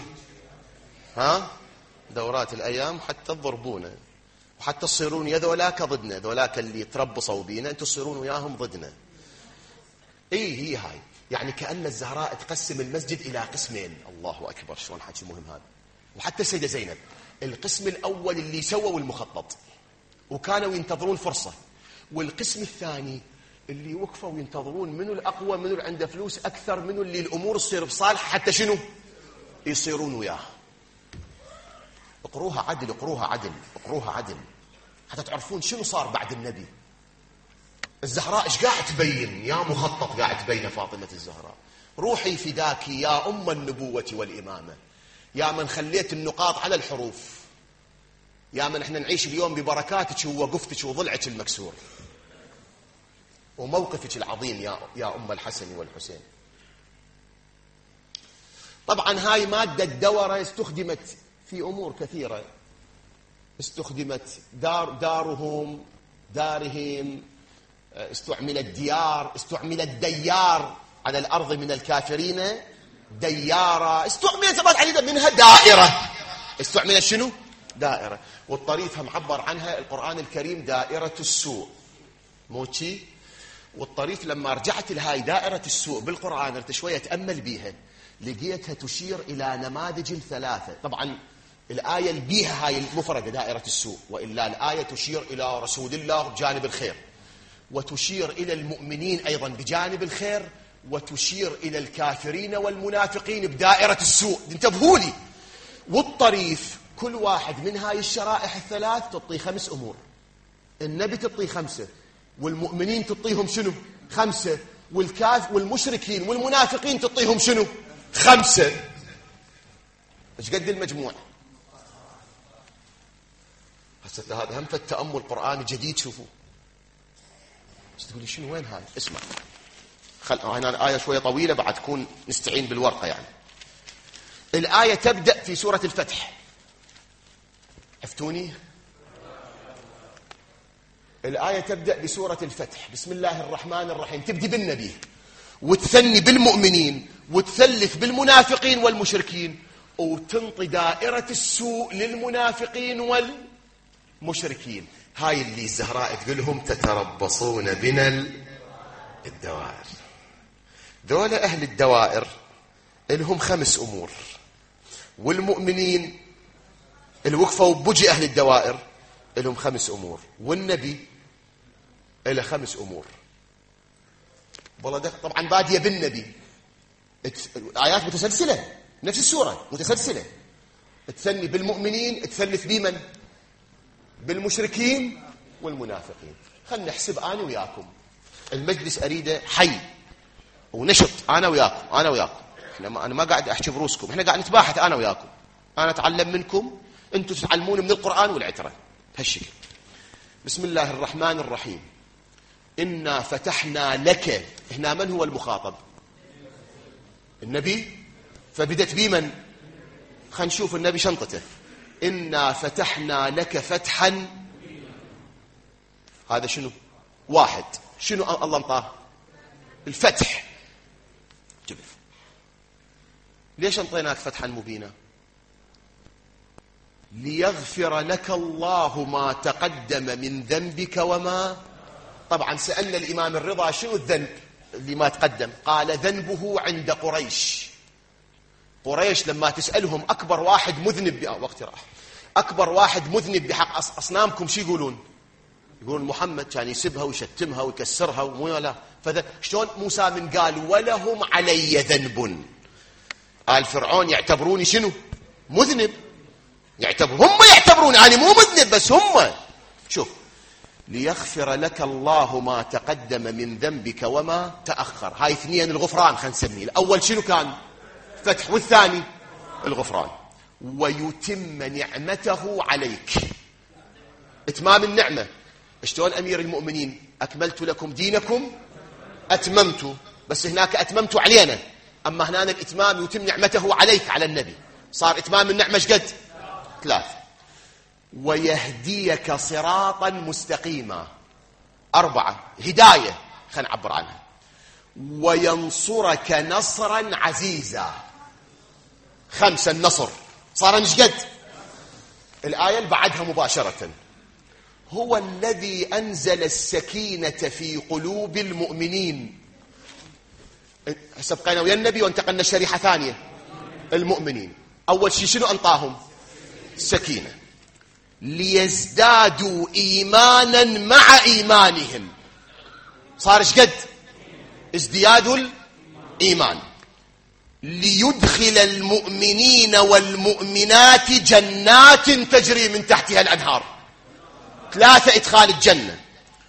دورات الأيام حتى تضربونا وحتى تصيرون يا ذولاك ضدنا، ذولاك اللي تربصوا بينا انتم تصيرون وياهم ضدنا. هي هاي يعني كأن الزهراء تقسم المسجد إلى قسمين. الله أكبر شلون حكي مهم هذا. وحتى السيدة زينب القسم الأول اللي سووا المخطط وكانوا ينتظرون فرصة، والقسم الثاني اللي وقفوا ينتظرون منو الأقوى، منو اللي عنده فلوس أكثر، منو اللي الأمور تصير بصالح حتى شنو يصيرون وياه. اقروها عدل، اقروها عدل، اقروها عدل حتى تعرفون شنو صار بعد النبي. الزهراء ايش قاعد تبين؟ يا مخطط قاعد تبين فاطمة الزهراء. روحي فداك يا أم النبوة والإمامة، يا من خليت النقاط على الحروف، يا من احنا نعيش اليوم ببركاتك ووقفتك وضلعك المكسور وموقفك العظيم يا أم الحسن والحسين. طبعا هاي مادة الدورة استخدمت في أمور كثيرة، استخدمت دارهم، استعملت ديار، استعملت ديار على الأرض من الكافرين، ديارة استعملت عديدة منها دائرة. استعملت شنو؟ دائرة. والطريف هم عبر عنها القرآن الكريم دائرة السوء موتي. والطريف لما رجعت لهاي دائرة السوء بالقرآن رحت شوية أتأمل بيها لقيتها تشير إلى نماذج ثلاثة. طبعا الآية اللي بيها هاي المفردة دائرة السوء، وإلا الآية تشير إلى رسول الله بجانب الخير، وتشير إلى المؤمنين أيضا بجانب الخير، وتشير إلى الكافرين والمنافقين بدائرة السوء. انتبهوا لي. والطريف كل واحد من هاي الشرائح الثلاث تعطي 5 أمور. النبي تعطي 5، والمؤمنين تعطيهم شنو؟ 5، والمشركين والمنافقين تعطيهم شنو؟ 5. ايش قد المجموع؟ هسه هذا هم التأمل قرآني جديد. شوفوا بس تقولي شنو وين هاي؟ اسمع هنا الآية شوية طويلة بعد تكون نستعين بالورقة. يعني الآية تبدأ في سورة الفتح. عفتوني؟ الآية تبدأ بسورة الفتح بسم الله الرحمن الرحيم، تبدي بالنبي وتثني بالمؤمنين وتثلث بالمنافقين والمشركين، وتنطي دائرة السوء للمنافقين والمشركين. هاي اللي الزهراء تقولهم تتربصون بنا الدوائر. دول أهل الدوائر لهم 5 أمور، والمؤمنين الوقفة وبوجي أهل الدوائر لهم 5 أمور، والنبي له 5 أمور. والله طبعا بادية بالنبي آيات متسلسلة نفس السورة متسلسلة، تثني بالمؤمنين تثلث بمن؟ بالمشركين والمنافقين. خلنا نحسب أنا وياكم المجلس أريده حي ونشط. أنا وياكم أنا ما قاعد أحكي بروسكم، إحنا قاعد نتباحث أنا وياكم. أنا أتعلم منكم، أنتم تتعلمون من القرآن والعترة هالشكل. بسم الله الرحمن الرحيم. إنا فتحنا لك. هنا من هو المخاطب؟ النبي. فبدت بمن؟ خلينا نشوف النبي شنطته. إنا فتحنا لك فتحا. هذا شنو؟ 1. شنو الله انطاه؟ الفتح. ليش انطيناك فتحا مبينا؟ ليغفر لك الله ما تقدم من ذنبك وما. طبعا سألنا الإمام الرضا شنو الذنب اللي ما تقدم؟ قال ذنبه عند قريش قريش لما تسألهم أكبر واحد مذنب وقت راح أكبر واحد مذنب بحق أصنامكم شو يقولون؟ يقولون محمد كان يسبها ويشتمها ويكسرها ولا فذا. شلون موسى من قال ولهم علي ذنب؟ آل فرعون يعتبروني شنو؟ مذنب. هم يعتبروني أنا مو مذنب، بس هم. شوف، ليغفر لك الله ما تقدم من ذنبك وما تأخر. هاي اثنين الغفران خلينا نسميه. الأول شنو كان؟ فتح، والثاني الغفران. ويتم نعمته عليك. اتمام النعمة. شلون أمير المؤمنين أكملت لكم دينكم أتممت، بس هناك أتممت علينا، أما هنا الإتمام يتم نعمته عليك على النبي، صار إتمام النعمة شقد؟ 3. ويهديك صراطا مستقيما. 4 هداية خلينا نعبر عنها. وينصرك نصرا عزيزا. 5 النصر. صار نشقد؟ الآية اللي بعدها مباشرة. هو الذي أنزل السكينة في قلوب المؤمنين. سبقنا ويا النبي وانتقلنا شريحة ثانية. المؤمنين أول شيء شنو أنطاهم؟ سكينة. ليزدادوا إيمانا مع إيمانهم. صار شقد؟ ازدياد الإيمان. ليدخل المؤمنين والمؤمنات جنات تجري من تحتها الأنهار. 3 إدخال الجنة.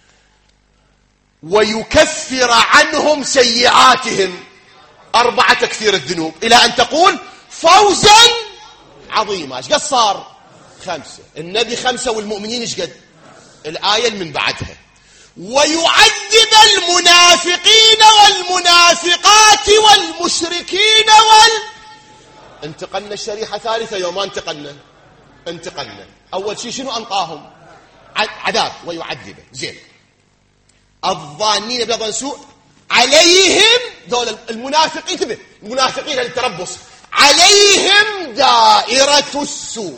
ويكفر عنهم سيئاتهم. 4 تكفير الذنوب، إلى أن تقول فوزا عظيما. ايش قد صار؟ 5. النبي 5 والمؤمنين ايش قد؟ الآية من بعدها. ويعذب المنافقين والمنافقات والمشركين انتقلنا الشريحة 3 يوم ما انتقلنا. أول شيء شنو أنطاهم؟ عذاب. ويعذب. زين. الظانين بظن سوء عليهم، دول المنافقين. انتبه، المنافقين للتربص. عليهم دائرة السوء.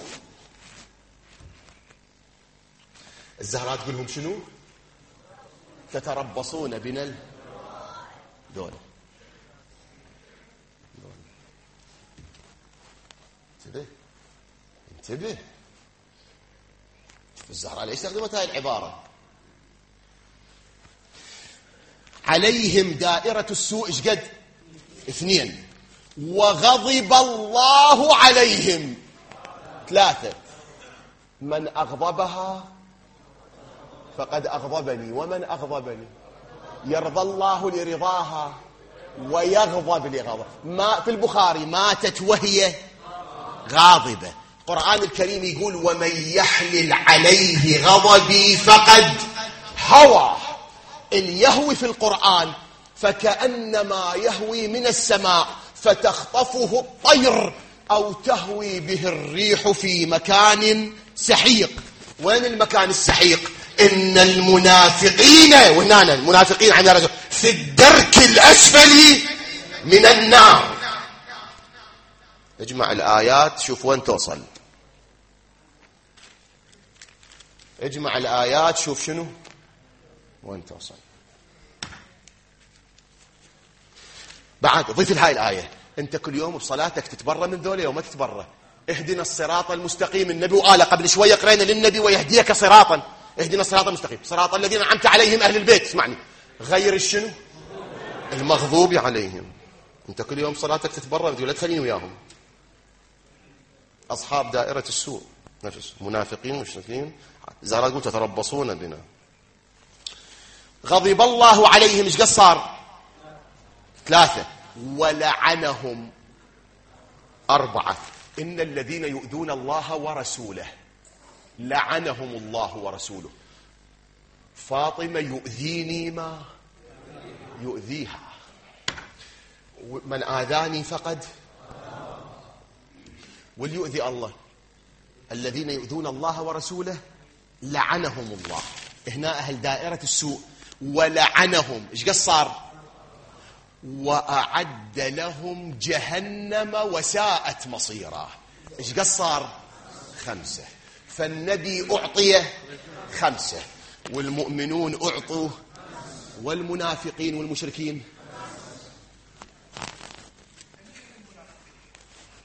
الزهراء تقول لهم شنو؟ تتربصون بنا دول. انتبه. شوف الزهراء ليش استخدمت هاي العبارة. عليهم دائرة السوء ايش قد؟ 2. وغضب الله عليهم. 3. من أغضبها فقد أغضبني ومن أغضبني. يرضى الله لرضاها ويغضب لغضب. ما في البخاري ماتت وهي غاضبة. القرآن الكريم يقول ومن يحلل عليه غضبي فقد هوى. اليهوي في القرآن فكأنما يهوي من السماء فتخطفه الطير أو تهوي به الريح في مكان سحيق. وين المكان السحيق؟ إن المنافقين، وهنا المنافقين عند رجل في الدرك الأسفل من النار. اجمع الآيات شوف وين توصل. اجمع الآيات شوف شنو وين توصل. بعد ضيف لهاي الآية. انت كل يوم بصلاتك تتبرى من ذولي وما تتبرى. اهدنا الصراط المستقيم. النبي وآله قبل شوية قرينا للنبي ويهديك صراطا. اهدنا الصراط المستقيم صراط الذين أنعمت عليهم أهل البيت. اسمعني، غير الشنو؟ المغضوب عليهم. انت كل يوم صلاتك تتبرى من ذولي، لا تخليني وياهم. أصحاب دائرة السوء نفس منافقين مشركين. زهراء تقول تتربصون بنا. غضب الله عليهم ايش قد صار؟ 3. ولعنهم. 4. إن الذين يؤذون الله ورسوله لعنهم الله ورسوله. فاطمة يؤذيني ما يؤذيها. من آذاني فقد. وليؤذي الله. الذين يؤذون الله ورسوله لعنهم الله. هنا أهل دائرة السوء. ولعنهم ايش قد صار؟ وأعد لهم جهنم وساءت مصيرا. ايش قد صار؟ 5. فالنبي أعطي 5 والمؤمنون أعطوا والمنافقين والمشركين.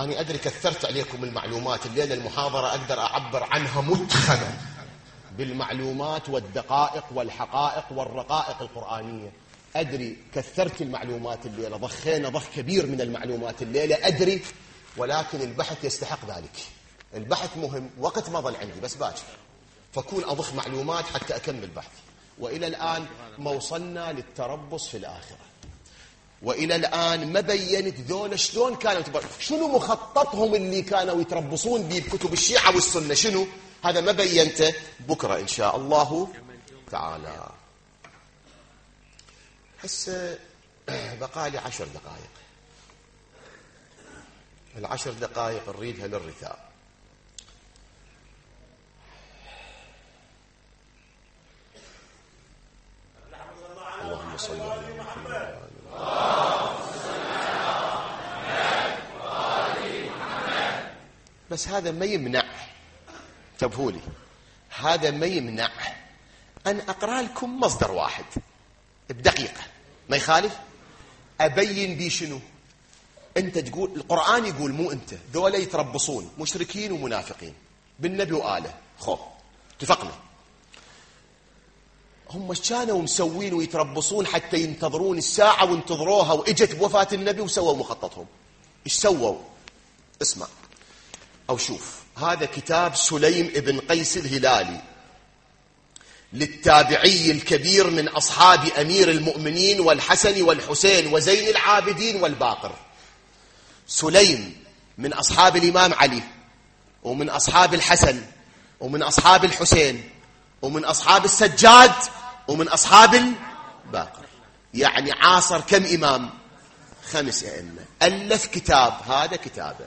أنا أدري كثرت عليكم المعلومات الليلة، المحاضرة أقدر أعبر عنها متخنة بالمعلومات والدقائق والحقائق والرقائق القرآنية. أدري كثرت المعلومات الليلة، ضخينا ضخ كبير من المعلومات الليلة، أدري، ولكن البحث يستحق ذلك. البحث مهم، وقت ما ظل عندي بس باكر، فكون أضخ معلومات حتى أكمل بحثي. وإلى الآن ما وصلنا للتربص في الآخرة، وإلى الآن ما بينت ذولا شلون كانوا شنو مخططهم اللي كانوا يتربصون به بكتب الشيعة والسنة، شنو هذا ما بينته. بكرة إن شاء الله تعالى. هسه بقالي 10 دقائق، ال10 دقائق نريدها للرثاء. اللهم صل على محمد. بس هذا ما يمنع، انتبهوا لي، هذا ما يمنع أن أقرأ لكم مصدر واحد بدقيقة، ما يخالف، أبين بي شنو. أنت تقول القرآن يقول، مو أنت، ذولا يتربصون مشركين ومنافقين بالنبي وآله، خو اتفقنا. هم كانوا مسوين ويتربصون حتى ينتظرون الساعة، وانتظروها وإجت بوفاة النبي وسووا مخططهم. إيش سووا؟ اسمع أو شوف، هذا كتاب سليم ابن قيس الهلالي للتابعي الكبير من أصحاب أمير المؤمنين والحسن والحسين وزين العابدين والباقر. سليم من أصحاب الإمام علي، ومن أصحاب الحسن، ومن أصحاب الحسين، ومن أصحاب السجاد، ومن أصحاب الباقر. يعني عاصر كم إمام؟ 5 أئمة. ألف كتاب، هذا كتابه،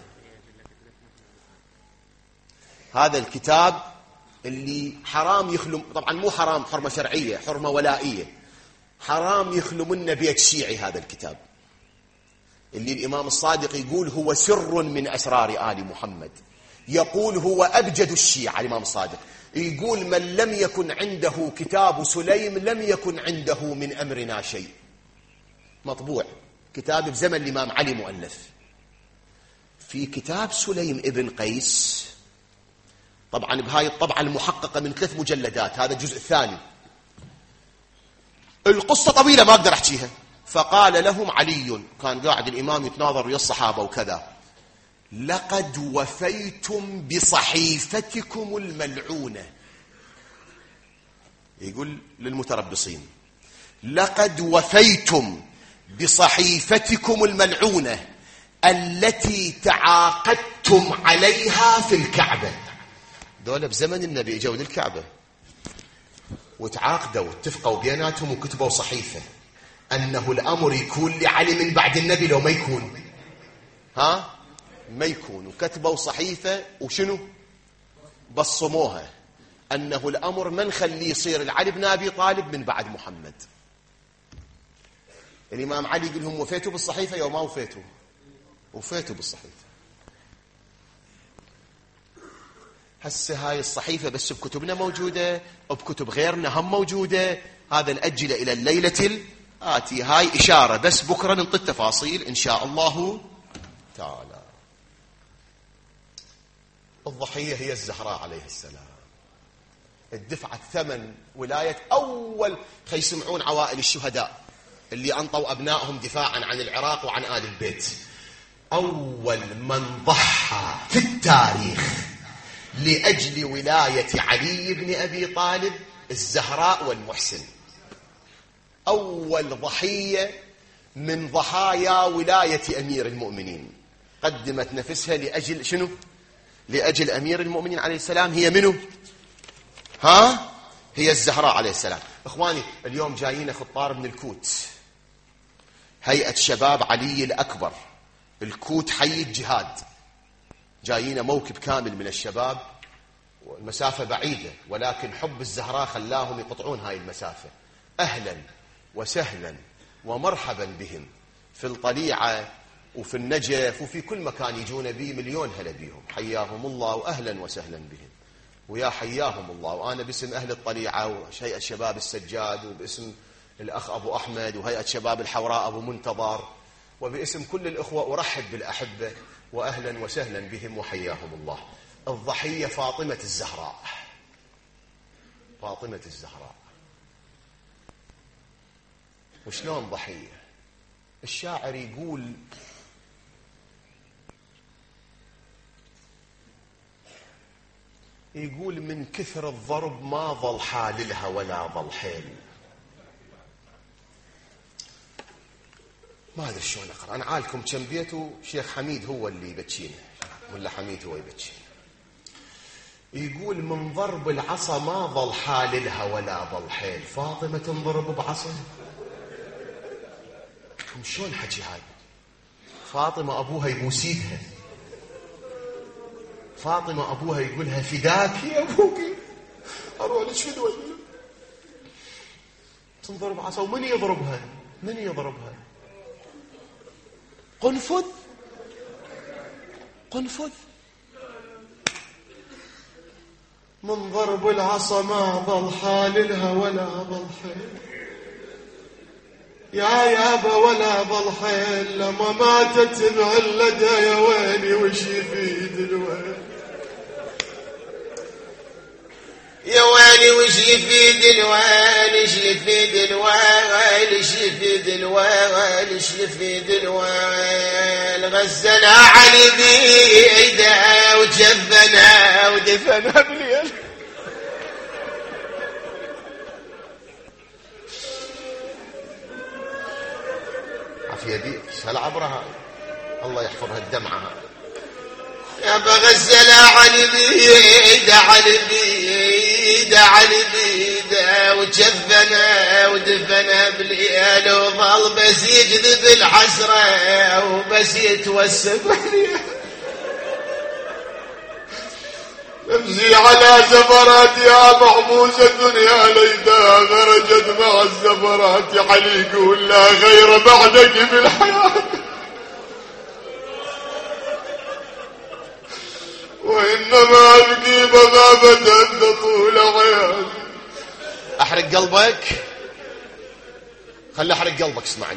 هذا الكتاب اللي حرام يخلو، طبعا مو حرام حرمة شرعية، حرمة ولائية، حرام يخلو منه بيت شيعي. هذا الكتاب اللي الإمام الصادق يقول هو سر من أسرار آل محمد، يقول هو أبجد الشيعة. الإمام الصادق يقول من لم يكن عنده كتاب سليم لم يكن عنده من أمرنا شيء. مطبوع كتاب بزمن الإمام علي مؤلف. في كتاب سليم ابن قيس، طبعا بهاي الطبعة المحققة من 3 مجلدات، هذا الجزء الثاني. القصة طويلة ما أقدر أحكيها. فقال لهم علي، كان قاعد الإمام يتناظر ويا الصحابة وكذا، لقد وفيتم بصحيفتكم الملعونة. يقول للمتربصين لقد وفيتم بصحيفتكم الملعونة التي تعاقدتم عليها في الكعبة. دولة بزمن النبي اجوا للكعبة وتعاقدوا واتفقوا بيناتهم وكتبوا صحيفة أنه الأمر يكون لعلي من بعد النبي، لو ما يكون ما يكون، وكتبوا صحيفة وشنو بصموها أنه الأمر ما نخليه يصير العلي بن أبي طالب من بعد محمد. الإمام علي يقول لهم وفيتوا بالصحيفة يوم ما وفيتوا؟ وفيتوا بالصحيفة. هسه هاي الصحيفة بس بكتبنا موجودة، وبكتب غيرنا هم موجودة. هذا نأجله إلى الليلة الآتية. هاي إشارة بس، بكرة ننطي التفاصيل إن شاء الله تعالى. الضحية هي الزهراء عليه السلام، الدفعة الثمن ولاية أول. يسمعون عوائل الشهداء اللي أنطوا أبنائهم دفاعا عن العراق وعن آل البيت. أول من ضحى في التاريخ لأجل ولاية علي بن أبي طالب الزهراء والمحسن. أول ضحية من ضحايا ولاية أمير المؤمنين قدمت نفسها لأجل شنو؟ لأجل أمير المؤمنين عليه السلام. هي منو؟ هي الزهراء عليه السلام. إخواني اليوم جايين خطار من الكوت، هيئة شباب علي الأكبر الكوت حي الجهاد، جايين موكب كامل من الشباب، والمسافة بعيدة ولكن حب الزهراء خلاهم يقطعون هاي المسافة. أهلا وسهلا ومرحبا بهم في الطليعة وفي النجف وفي كل مكان يجون بي، مليون هلا بيهم، حياهم الله وأهلا وسهلا بهم ويا حياهم الله. وأنا باسم أهل الطليعة وهيئة شباب السجاد، وباسم الأخ أبو أحمد وهيئة شباب الحوراء أبو منتظر، وباسم كل الأخوة أرحب بالأحبة وأهلا وسهلا بهم وحياهم الله. الضحية فاطمة الزهراء. فاطمة الزهراء وشلون ضحية؟ الشاعر يقول من كثر الضرب ما ظل حال لها ولا ظل حيل. ما أدري شلون أقرأ. أنا عالكم كم بيته شيخ حميد هو اللي يبتشينه، ولا حميد هو يبتشينه. يقول من ضرب العصا ما ظل حال لها ولا ظل حيل. فاطمة تنضرب بعصا؟ شلون حكي هذا؟ فاطمة أبوها يبوس ايدها، فاطمة أبوها يقولها فداك يا أبوك أروح لك فدوة. تنضرب عصا. ومن يضربها؟ من يضربها؟ قنفذ. قنفذ. من ضرب العصا ما ظل حال لها ولا ظل حيل. يا يابا ولا ظل حيل لما ماتت العلة يا ويلي وش يفيد الويل. يا ويلي وش يفيد الويل، ايش يفيد الويل، ايش يفيد الويل، ايش يفيد الويل. غزلها علي بيده وجبنا ودفنها بالليل. عافية ديك هالعبرة الله يحفظها الدمعة. يا بغزلها علي بيده، علي بيده، علي بيده وجفنا ودفنا بالليل. وظل بس يجذب الحسرة وبس يتوسف عليه. امزي على زفرات يا محبوسة الدنيا ليتها غرجت مع الزفرات. علي يقول لا غير بعدك بالحياة وإنما أبكي مغابة طول حياتي. أحرق قلبك، خلي أحرق قلبك اسمعني،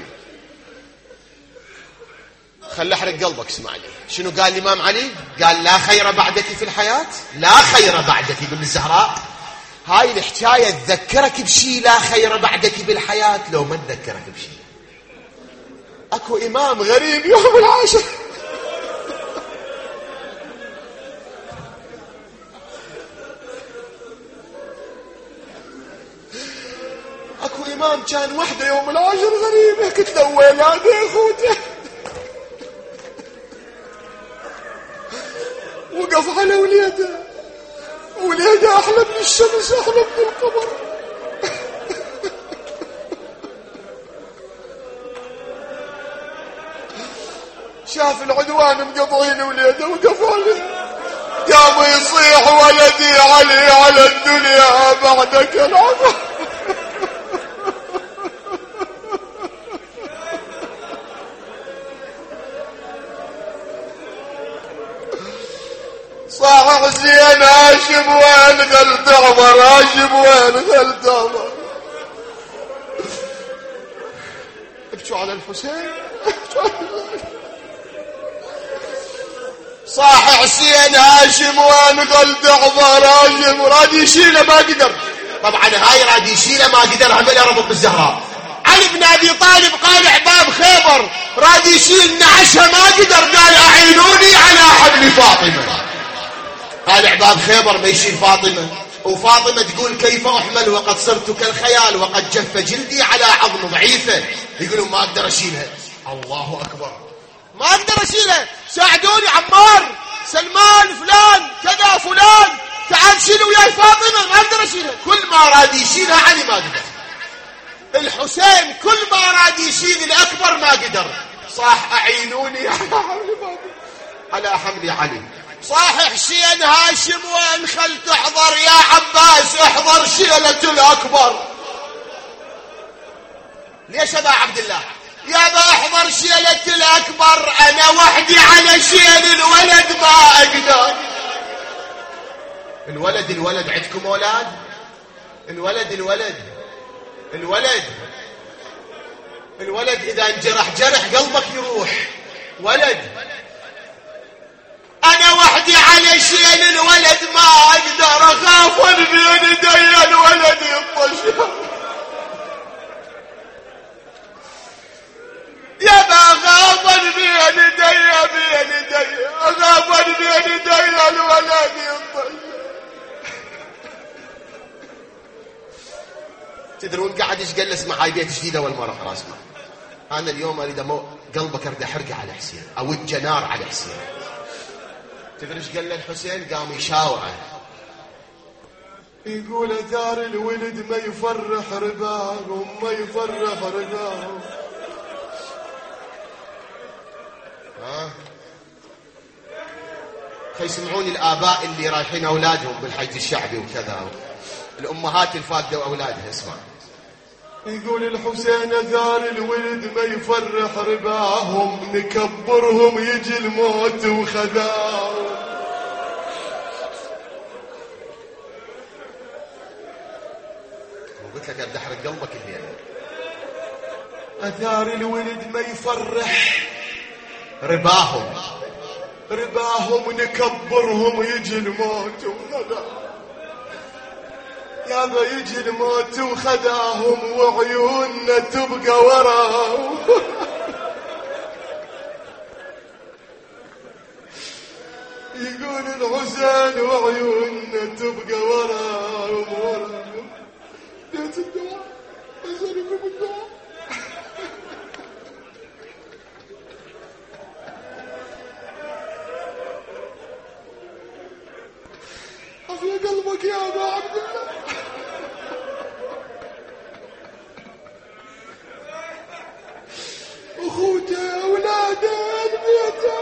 خلي أحرق قلبك اسمعني. شنو قال الإمام علي؟ قال لا خير بعدك في الحياة، لا خير بعدك بنت الزهراء. هاي الحكاية تذكرك بشي لا خير بعدك بالحياة لو ما تذكرك بشي. أكو إمام غريب يوم العاشر اكو امام كان وحده يوم العاشر غريبه. قلت له ويلاد يا اخوته. وقف على وليده، وليده احلى من الشمس، احلى من القمر. شاف العدوان مقطعين وليده وقف عليه. قام يصيح ولدي علي على الدنيا بعدك العمر. صاح زين هاشم وين غلت عمر، هاشم وين غلت عمر. ابكوا على الحسين. صاح حسين هاشم وين غلت عمر، هاشم راد يشيله ما قدر. طبعا هاي راد يشيله ما قدر، هم ربط بالزهراء. علي بن ابي طالب قال عباب خيبر راد يشيل نعشها ما قدر، قال اعينوني على حمل فاطمه. قال عباب خيبر ما يشيل فاطمة، وفاطمة تقول كيف أحمل وقد صرت كالخيال وقد جف جلدي على عظم ضعيفة. يقولوا ما أقدر أشيلها. الله أكبر، ما أقدر أشيلها، ساعدوني عمار سلمان فلان كذا فلان تعال شيلوا وياي فاطمة، ما أقدر أشيلها. كل ما راد يشيلها علي ما قدر. الحسين كل ما راد يشيل الأكبر ما قدر. صاح أعينوني على حمل علي. صاح حسين هاشم وين خلت احضر يا عباس، احضر شيلة الأكبر. ليش ابا عبد الله؟ يا با احضر شيلة الأكبر، أنا وحدي على شيل الولد ما أقدر. الولد عندكم أولاد؟ الولد إذا انجرح جرح قلبك يروح. انا وحدي على شين الولد ما اقدر اخاف بين يدي الولد يطش. يا ما غاضا بين يدي غاضا بين يدي الولد يطش. تدرون قاعد ايش قال؟ اسمع، هاي بيت جديد اول مره خلاص. انا اليوم اريد قلبك اريد احرقه على حسين، اوج نار على حسين. تدري ايش قال له الحسين؟ قام يشاوعه يقول اثار الولد ما يفرح رباهم، ما يفرح رباهم. فيسمعون الآباء اللي رايحين أولادهم بالحج الشعبي وكذا، الأمهات الفاقدة وأولادها. اسمع، يقول الحسين أثار الولد ما يفرح رباهم، نكبرهم يجي الموت وخذاهم. وقلت لك أبدأ أحرق قلبك الليلة. أثار الولد ما يفرح رباهم نكبرهم يجي الموت وخذاهم. يابا يجي الموت وخذاهم وعيوننا تبقى وراهم. يقول الحسين وعيوننا تبقى وراهم. بيت الدعاء أسألكم الدعاء. عافية قلبك يا أبا عبد الله. أخوته أولاده بيته.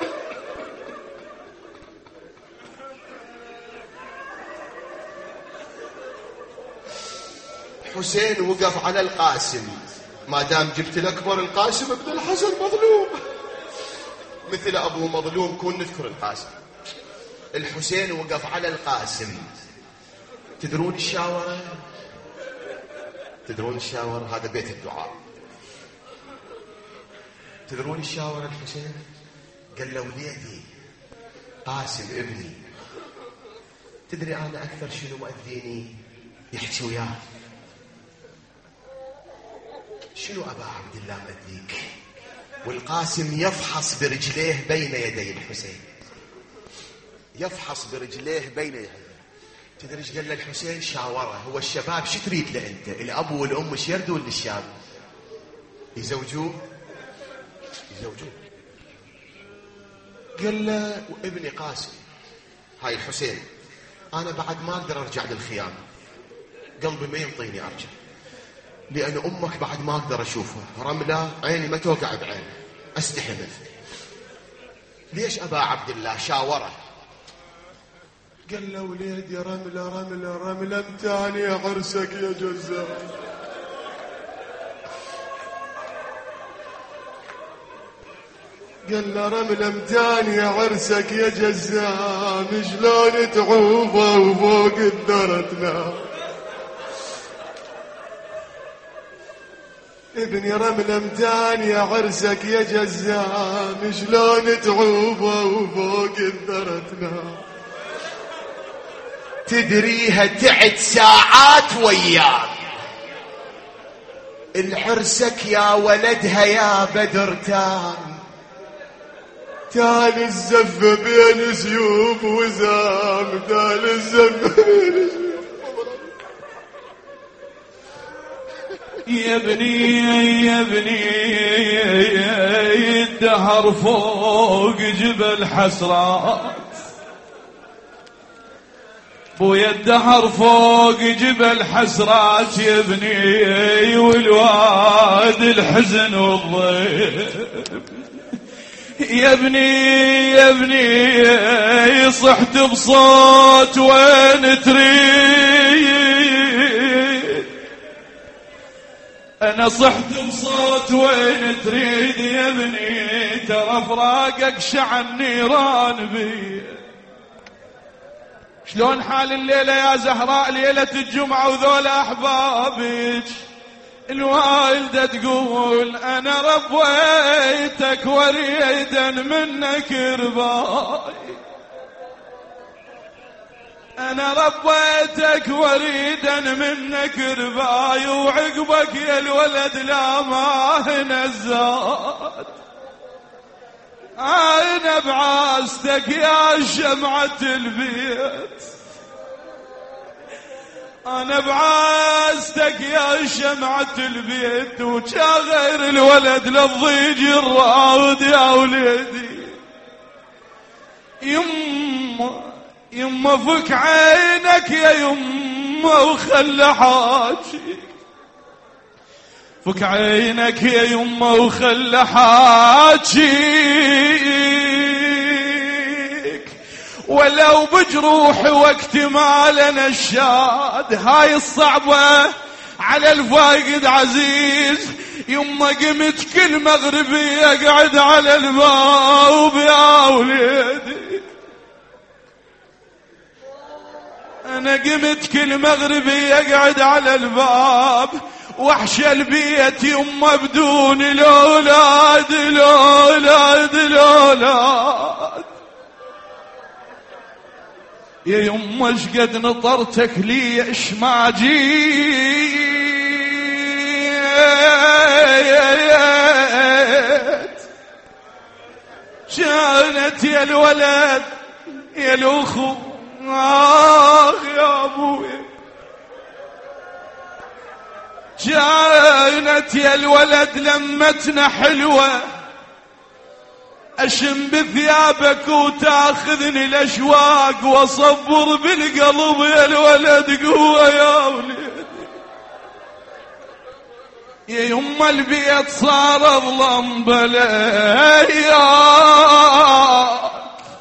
حسين وقف على القاسم، ما دام جبت الأكبر القاسم ابن الحسن مظلوم، مثل أبو مظلوم كون نذكر القاسم. الحسين وقف على القاسم. تدرون الشاورة؟ تدرون الشاورة؟ هذا بيت الدعاء. تدرون الشاورة الحسين؟ قال له وليدي قاسم ابني، تدري أنا أكثر شنو مؤذيني؟ يحكي وياه شنو أبا عبد الله مؤذيك؟ والقاسم يفحص برجليه بين يدي الحسين، يفحص برجليه بين يديه. تدري ايش قال له الحسين؟ شاوره. هو الشباب شو تريد له انت؟ الاب والام ايش يردون للشاب؟ يزوجوه. قال له ابني قاسم، هاي الحسين، انا بعد ما اقدر ارجع للخيام، قلبي ما ينطيني ارجع، لان امك بعد ما اقدر اشوفها، رمله عيني ما توقع بعينها، استحي منه. ليش ابا عبد الله؟ شاوره. قال له وليد يا رملة امتعني يا عرسك يا جزام. قال له رملة امتعني يا عرسك يا جزام، شلون تعوفه وفوق الدرتنا. ابني رملة امتعني يا عرسك يا جزام، شلون تعوفه وفوق الدرتنا. تدريها تعد ساعات وياك، العرسك يا ولدها يا بدرتان، تالي الزف بين سيوف وزام، تالي الزف بين سيوف. يا ابني الدهر فوق جبل حسرات، بويا الدهر فوق جبل حسرات يا ابني، والواد الحزن والضيق. يا ابني صحت بصوت وين تريد، انا صحت بصوت وين تريد يا ابني، ترى فراقك شعل نيران بي. شلون حال الليلة يا زهراء، ليلة الجمعة وذول أحبابك؟ الوالدة تقول أنا ربيتك وريدا منك رباي، أنا ربيتك وريدا منك رباي، وعقبك يا الولد لا ما نزاد، أنا بعاستك يا شمعة البيت، أنا بعاستك يا شمعة البيت، وجا غير الولد للضيج الراود يا وليدي. يما فك عينك يا يما وخلى حاجي، فك عينك يا يما وخلى حاجيك، ولو بجروح وقت ما لنا الشاد، هاي الصعبة على الفاقد عزيز. يما قمت كل مغربي اقعد على الباب يا وليدي، أنا قمت كل مغربي أقعد على الباب، وحش البيت يما بدون الأولاد الأولاد الأولاد. يا يما شقد نطرتك ليش ما جيت، كانت يا الولد يا الأخو يا أبوي، كانت يا الولد لمتنا حلوة، أشم بثيابك وتاخذني الأشواق، وأصبر بالقلب يا الولد قوة يا وليدي. يا يما البيت صار ظلم بلياك،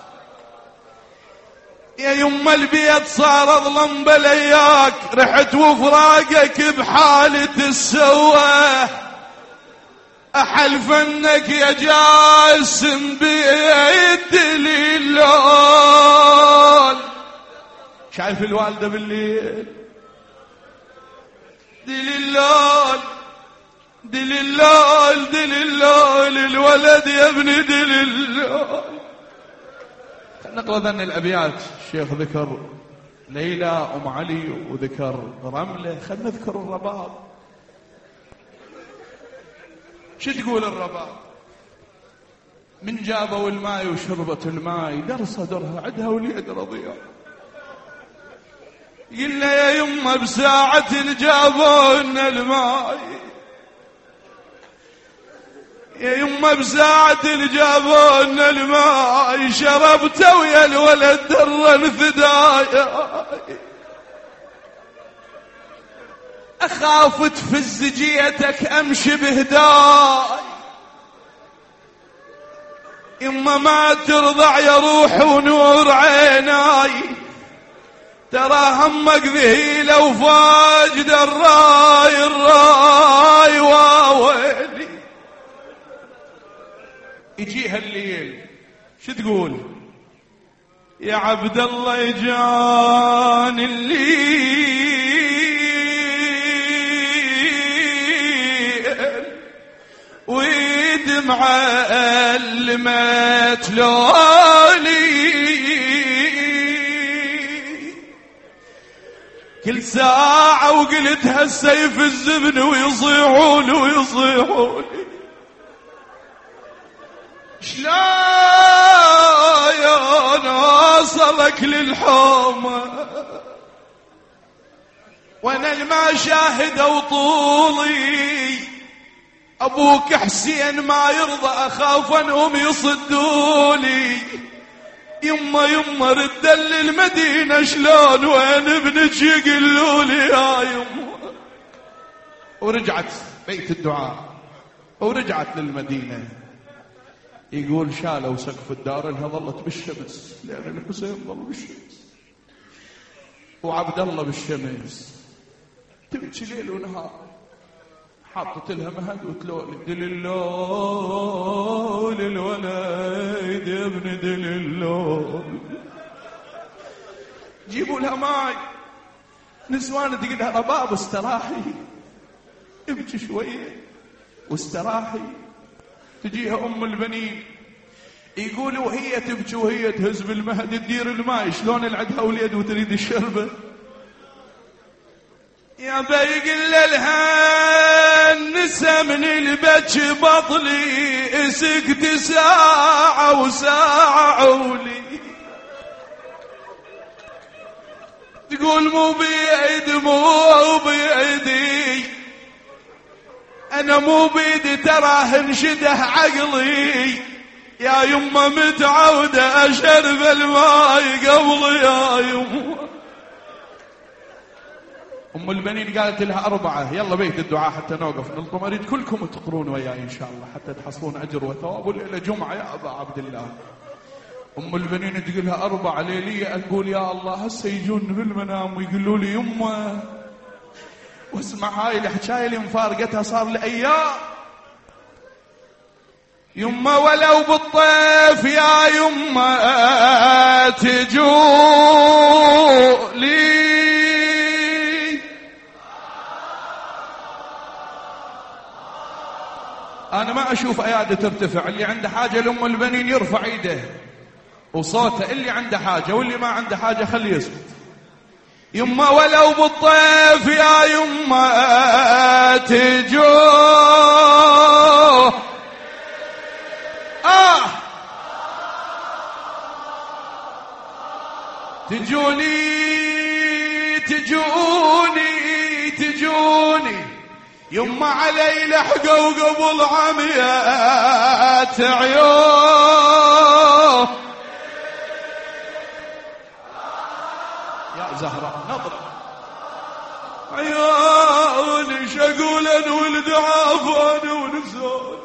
يا يما البيت صار ظلم بلياك، رحت وفراقك بحالة السواه، أحلف انك يا جاسم بيت دليلون. شايف الوالدة بالليل دليلون دليلون دليلون، الولد يا ابني دليلون. نقرأ ذن الأبيات. الشيخ ذكر ليلى أم علي وذكر رملة، خلنا نذكر الرباب. شو تقول الرباب؟ من جابوا الماء وشربت الماء، درس درها عدها وليد رضيع. قلنا يا يما بساعة جابون الماء، يا يما بساعة جابون الماء، شربت ويا الولد درا ثدايا. أخاف تفز جيتك أمشي بهداي، يما ما ترضع يا روح ونور عيناي، ترى همك ذهيلة وفاجد الراي الراي واويلي. يجيها الليل شو تقول؟ يا عبد الله يجاني الليل، ودمعة ألمت لولي، كل ساعة وقلت هالسيف الزبن ويصيحون ويصيحون. شلون اوصلك للحومة وانا الما شاهده وطولي، ابوك حسين ما يرضى، اخاف انهم يصدولي. يما رد للمدينة شلون، وين ابنك يقولولي يا يما. ورجعت بيت الدعاء ورجعت للمدينة. يقول شالوا سقف الدار انها ظلت بالشمس، لان الحسين ظل بالشمس وعبد الله بالشمس، تبكي ليل ونهار. حطت لها مهد وتلول دليلول الولد يا ابن دليلول. جيبوا لها ماي، نسوان تقلها رباب استراحي، ابكي شوية واستراحي. تجيها أم البنين يقول وهي تبكي وهي تهز بالمهد تدير الماء، شلون العدها وليد وتريد الشربة؟ يا بيقل لها النسا من البكي بطلي سكت ساعة وساعة عولي. تقول مو بيد مو بيدي أنا مو بيدي تراه انشده عقلي يا يمه متعودة أشرب الماء قبل يا يمه. أم البنين قالت لها 4 يلا بيت الدعاء حتى نوقف نلطم، أريد كلكم تقرون وياي إن شاء الله حتى تحصلون أجر وثواب والليلة جمعة يا أبا عبد الله. أم البنين تقول لها 4 ليلية، أقول يا الله هسه يجون بالمنام ويقولوا لي يمه، واسمع هاي الحكاية اللي مفارقتها صار لأيام. يمه ولو بالطيف يا يمه تجولي، أنا ما أشوف أيادي ترتفع، اللي عنده حاجة لأم البنين يرفع إيده وصوته، اللي عنده حاجة واللي ما عنده حاجة خليه يسكت. يمه ولو بالطيف يا يمه تجوني يمه علي لحقوا قبل عميات عيون. يا زهراء نظرة عيوني شقولا ولد عافاني ونسوني.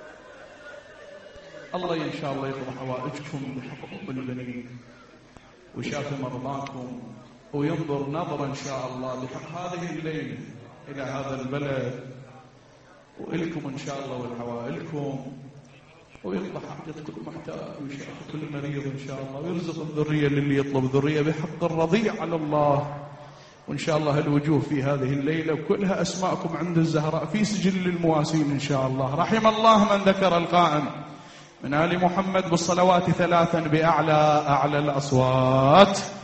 الله إن شاء الله يقضي حوائجكم بحق أم البنين وشافي مرضاكم وينظر نظرة إن شاء الله بحق هذه الليلة إلى هذا البلد وإلكم إن شاء الله والحوائلكم، ويقضي حاجة كل محتاج ويشافي كل مريض إن شاء الله، ويرزق الذرية للي يطلب ذرية بحق الرضيع على الله. وإن شاء الله الوجوه في هذه الليلة وكلها أسماءكم عند الزهراء في سجل المواسين إن شاء الله. رحم الله من ذكر القائم من آل محمد بالصلوات 3 بأعلى الأصوات.